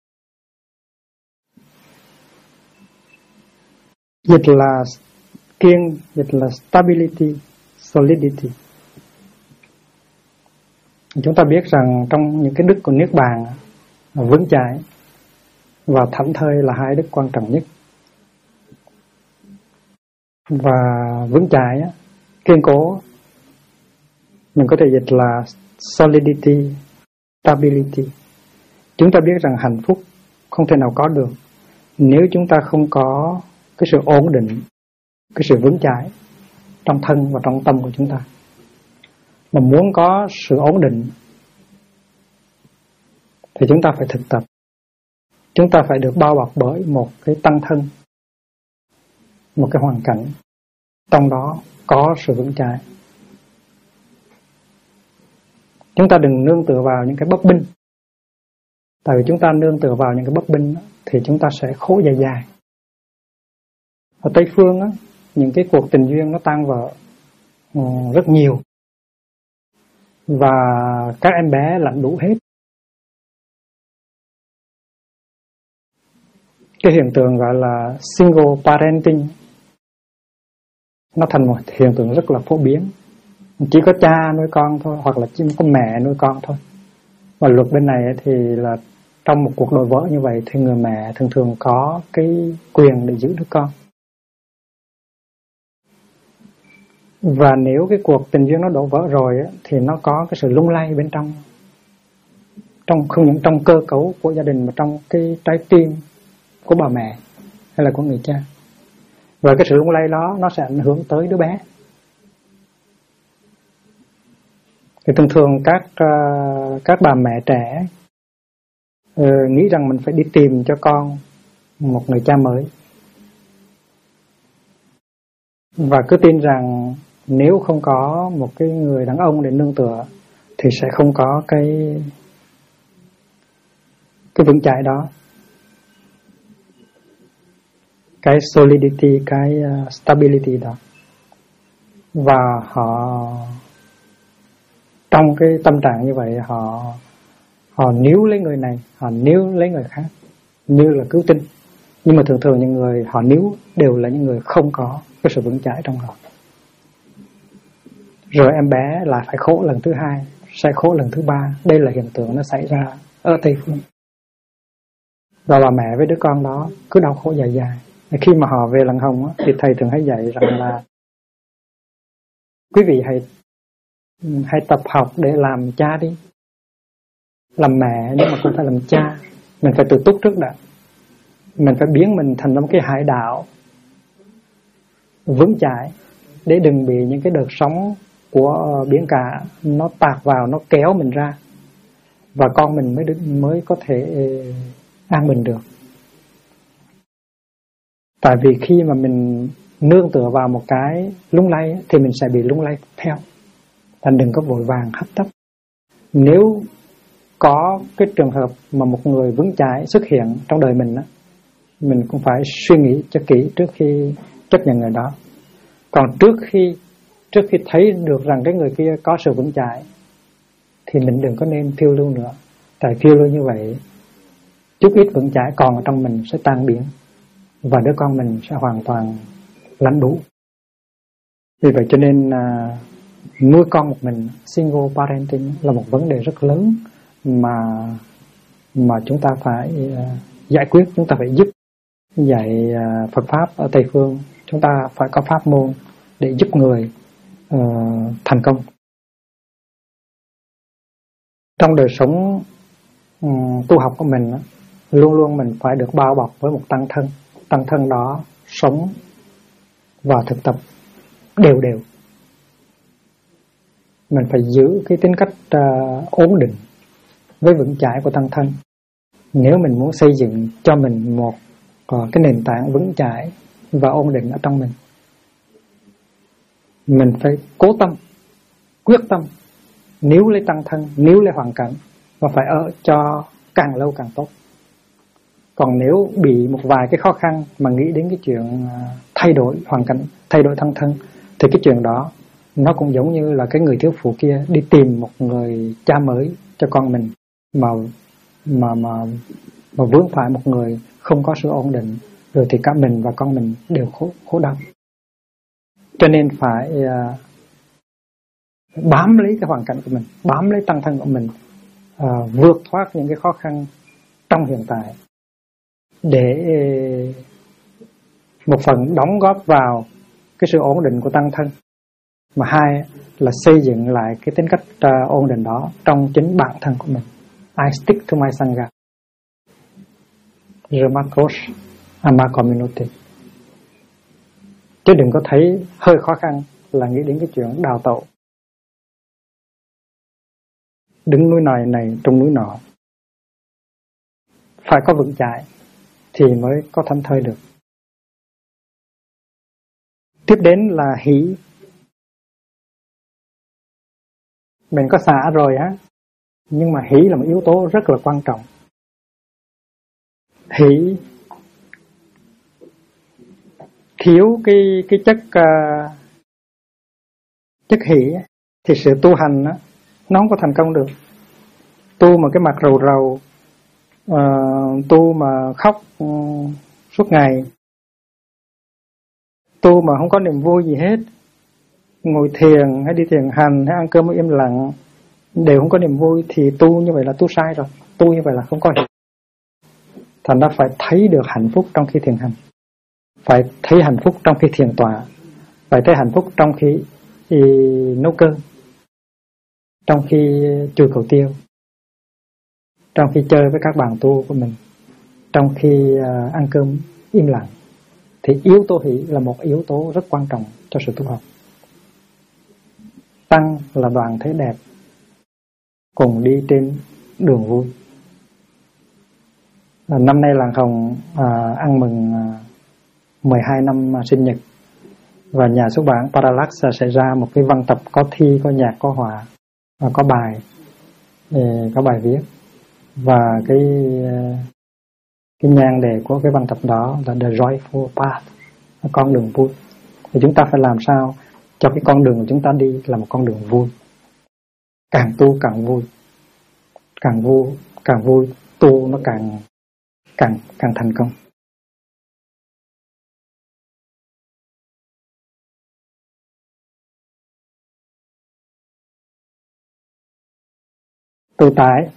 Dịch là kiên, dịch là stability, solidity. Chúng ta biết rằng trong những cái đức của Niết Bàn, vững chãi và thảnh thơi là hai đức quan trọng nhất. Và vững chãi, kiên cố, mình có thể dịch là solidity, stability. Chúng ta biết rằng hạnh phúc không thể nào có được nếu chúng ta không có cái sự ổn định cái sự vững chãi trong thân và trong tâm của chúng ta. Mà muốn có sự ổn định thì chúng ta phải thực tập. Chúng ta phải được bao bọc bởi một cái tăng thân, một cái hoàn cảnh trong đó có sự vững chãi. Chúng ta đừng nương tựa vào những cái bất binh. Tại vì chúng ta nương tựa vào những cái bất binh thì chúng ta sẽ khổ dài dài. Ở Tây Phương á, những cái cuộc tình duyên nó tan vỡ rất nhiều. Và các em bé lãnh đủ hết. Cái hiện tượng gọi là single parenting nó thành một hiện tượng rất là phổ biến. Chỉ có cha nuôi con thôi, hoặc là chỉ có mẹ nuôi con thôi. Và luật bên này thì là trong một cuộc đổ vỡ như vậy thì người mẹ thường thường có cái quyền để giữ đứa con. Và nếu cái cuộc tình duyên nó đổ vỡ rồi thì nó có cái sự lung lay bên trong không những trong cơ cấu của gia đình mà trong cái trái tim của bà mẹ hay là của người cha. Và cái sự lung lay đó nó sẽ ảnh hưởng tới đứa bé. Thì thường thường các bà mẹ trẻ nghĩ rằng mình phải đi tìm cho con một người cha mới. Và cứ tin rằng nếu không có một cái người đàn ông để nương tựa thì sẽ không có cái vững chãi đó, cái solidity, cái stability đó. Và họ trong cái tâm trạng như vậy họ níu lấy người này, họ níu lấy người khác như là cứu tinh. Nhưng mà thường thường những người họ níu đều là những người không có cái sự vững chãi trong họ. Rồi em bé lại phải khổ lần thứ hai, sẽ khổ lần thứ ba. Đây là hiện tượng nó xảy ra ở Tây Phương. Và bà mẹ với đứa con đó cứ đau khổ dài dài. Khi mà họ về Lăng Hồng thì thầy thường hay dạy rằng là quý vị hãy tập học để làm cha đi. Làm mẹ nhưng mà cũng phải làm cha. Mình phải tự túc trước đã. Mình phải biến mình thành một cái hải đảo vững chãi để đừng bị những cái đợt sóng của biển cả nó tạt vào, nó kéo mình ra. Và con mình mới có thể an bình được. Tại vì khi mà mình nương tựa vào một cái lung lay thì mình sẽ bị lung lay theo. Thành đừng có vội vàng hấp tấp. Nếu có cái trường hợp mà một người vững chãi xuất hiện trong đời mình cũng phải suy nghĩ cho kỹ trước khi chấp nhận người đó. Còn trước khi thấy được rằng cái người kia có sự vững chãi thì mình đừng có nên phiêu lưu nữa. Tại phiêu lưu như vậy, chút ít vững chãi còn ở trong mình sẽ tan biến và đứa con mình sẽ hoàn toàn lãnh đủ. Vì vậy cho nên nuôi con một mình, single parenting là một vấn đề rất lớn mà chúng ta phải giải quyết, chúng ta phải giúp. Dạy Phật Pháp ở Tây Phương, chúng ta phải có pháp môn để giúp người thành công. Trong đời sống tu học của mình, luôn luôn mình phải được bao bọc với một tăng thân. Tăng thân đó sống và thực tập đều đều. Mình phải giữ cái tính cách ổn định với vững chãi của tăng thân. Nếu mình muốn xây dựng cho mình một cái nền tảng vững chãi và ổn định ở trong mình phải cố tâm, quyết tâm níu lấy tăng thân, níu lấy hoàn cảnh và phải ở cho càng lâu càng tốt. Còn nếu bị một vài cái khó khăn mà nghĩ đến cái chuyện thay đổi hoàn cảnh, thay đổi tăng thân thì cái chuyện đó nó cũng giống như là cái người thiếu phụ kia đi tìm một người cha mới cho con mình mà vướng phải một người không có sự ổn định, rồi thì cả mình và con mình đều khổ đau. Cho nên phải bám lấy cái hoàn cảnh của mình, bám lấy tăng thân của mình, vượt thoát những cái khó khăn trong hiện tại để một phần đóng góp vào cái sự ổn định của tăng thân, mà hai là xây dựng lại cái tính cách ổn định đó trong chính bản thân của mình. I stick to my sangha. Je m'accroche à ma communauté. Chứ đừng có thấy hơi khó khăn là nghĩ đến cái chuyện đào tẩu, đứng núi này trong núi nọ. Phải có vững chãi thì mới có thảnh thơi được. Tiếp đến là hỷ. Mình có xả rồi á, nhưng mà hỷ là một yếu tố rất là quan trọng. Hỷ thiếu cái chất hỷ thì sự tu hành á, nó không có thành công được. Tu mà cái mặt rầu rầu, tu mà khóc suốt ngày, tu mà không có niềm vui gì hết, ngồi thiền hay đi thiền hành hay ăn cơm im lặng đều không có niềm vui, thì tu như vậy là tu sai rồi. Tu như vậy là không có hỷ. Thành ra phải thấy được hạnh phúc trong khi thiền hành, phải thấy hạnh phúc trong khi thiền tọa, phải thấy hạnh phúc trong khi nấu cơm, trong khi chùi cầu tiêu, trong khi chơi với các bạn tu của mình, trong khi ăn cơm im lặng. Thì yếu tố hỷ là một yếu tố rất quan trọng cho sự tu học. Tăng là đoàn thế đẹp, cùng đi trên đường vui. Năm nay làng Hồng ăn mừng 12 năm sinh nhật, và nhà xuất bản Parallax sẽ ra một cái văn tập có thi, có nhạc, có họa, có bài viết. Và cái nhan đề của cái văn tập đó là The Joyful Path, con đường vui. Thì chúng ta phải làm sao cho cái con đường của chúng ta đi là một con đường vui. Càng tu càng vui, càng vui, tu nó càng thành công. Tự tại.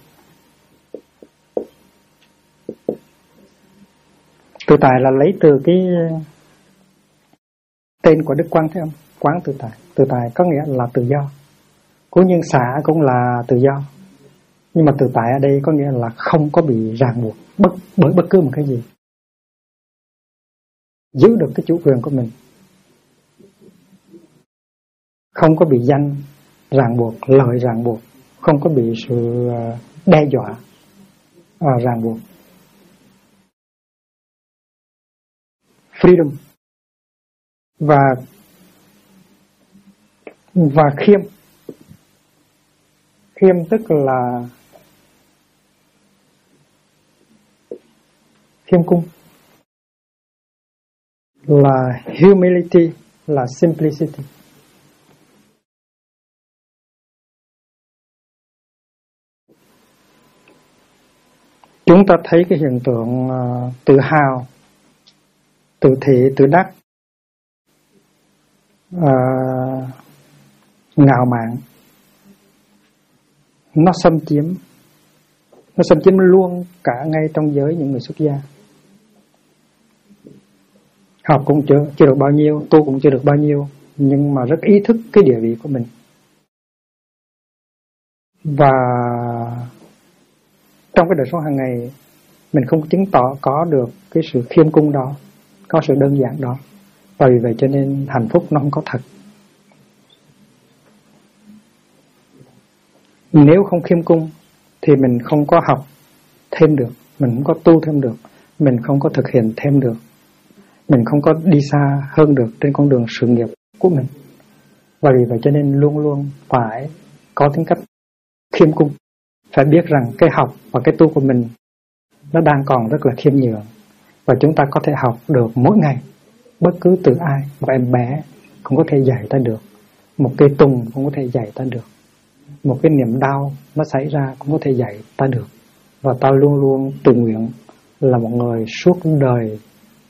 Tự tại là lấy từ cái tên của Đức Quán Thế Âm, quán tự tại. Tự tại có nghĩa là tự do. Cố nhiên xả cũng là tự do, nhưng mà tự tại ở đây có nghĩa là không có bị ràng buộc bởi bất cứ một cái gì. Giữ được cái chủ quyền của mình, không có bị danh ràng buộc, lợi ràng buộc, không có bị sự đe dọa ràng buộc. Freedom. Và khiêm. Khiêm tức là khiêm cung, là humility, là simplicity. Chúng ta thấy cái hiện tượng tự hào, tự thị, tự đắc, ngạo mạn, nó xâm chiếm luôn cả ngay trong giới những người xuất gia. Học cũng chưa được bao nhiêu, tu cũng chưa được bao nhiêu, nhưng mà rất ý thức cái địa vị của mình. Và trong cái đời sống hàng ngày mình không chứng tỏ có được cái sự khiêm cung đó, có sự đơn giản đó. Và vì vậy cho nên hạnh phúc nó không có thật. Nếu không khiêm cung thì mình không có học thêm được, mình không có tu thêm được, mình không có thực hiện thêm được, mình không có đi xa hơn được trên con đường sự nghiệp của mình. Và vì vậy cho nên luôn luôn phải có tính cách khiêm cung. Phải biết rằng cái học và cái tu của mình nó đang còn rất là khiêm nhường, và chúng ta có thể học được mỗi ngày, bất cứ từ ai. Một em bé cũng có thể dạy ta được, một cây tùng cũng có thể dạy ta được, một cái niềm đau nó xảy ra cũng có thể dạy ta được. Và ta luôn luôn tự nguyện là một người suốt đời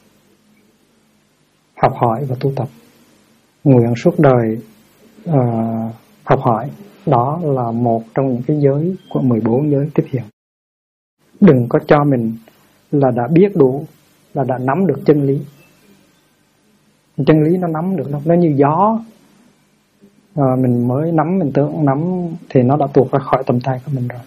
học hỏi và tu tập, nguyện suốt đời học hỏi. Đó là một trong những cái giới của 14 giới tiếp hiện. Đừng có cho mình là đã biết đủ, là đã nắm được chân lý. Chân lý nó nắm được đâu, nó như gió. Mình mới nắm, mình tưởng nắm thì nó đã tuột ra khỏi tầm tay của mình rồi.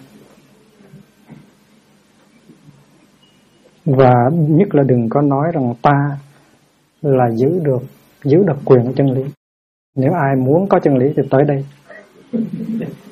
Và nhất là đừng có nói rằng ta là giữ được giữ độc quyền của chân lý. Nếu ai muốn có chân lý thì tới đây.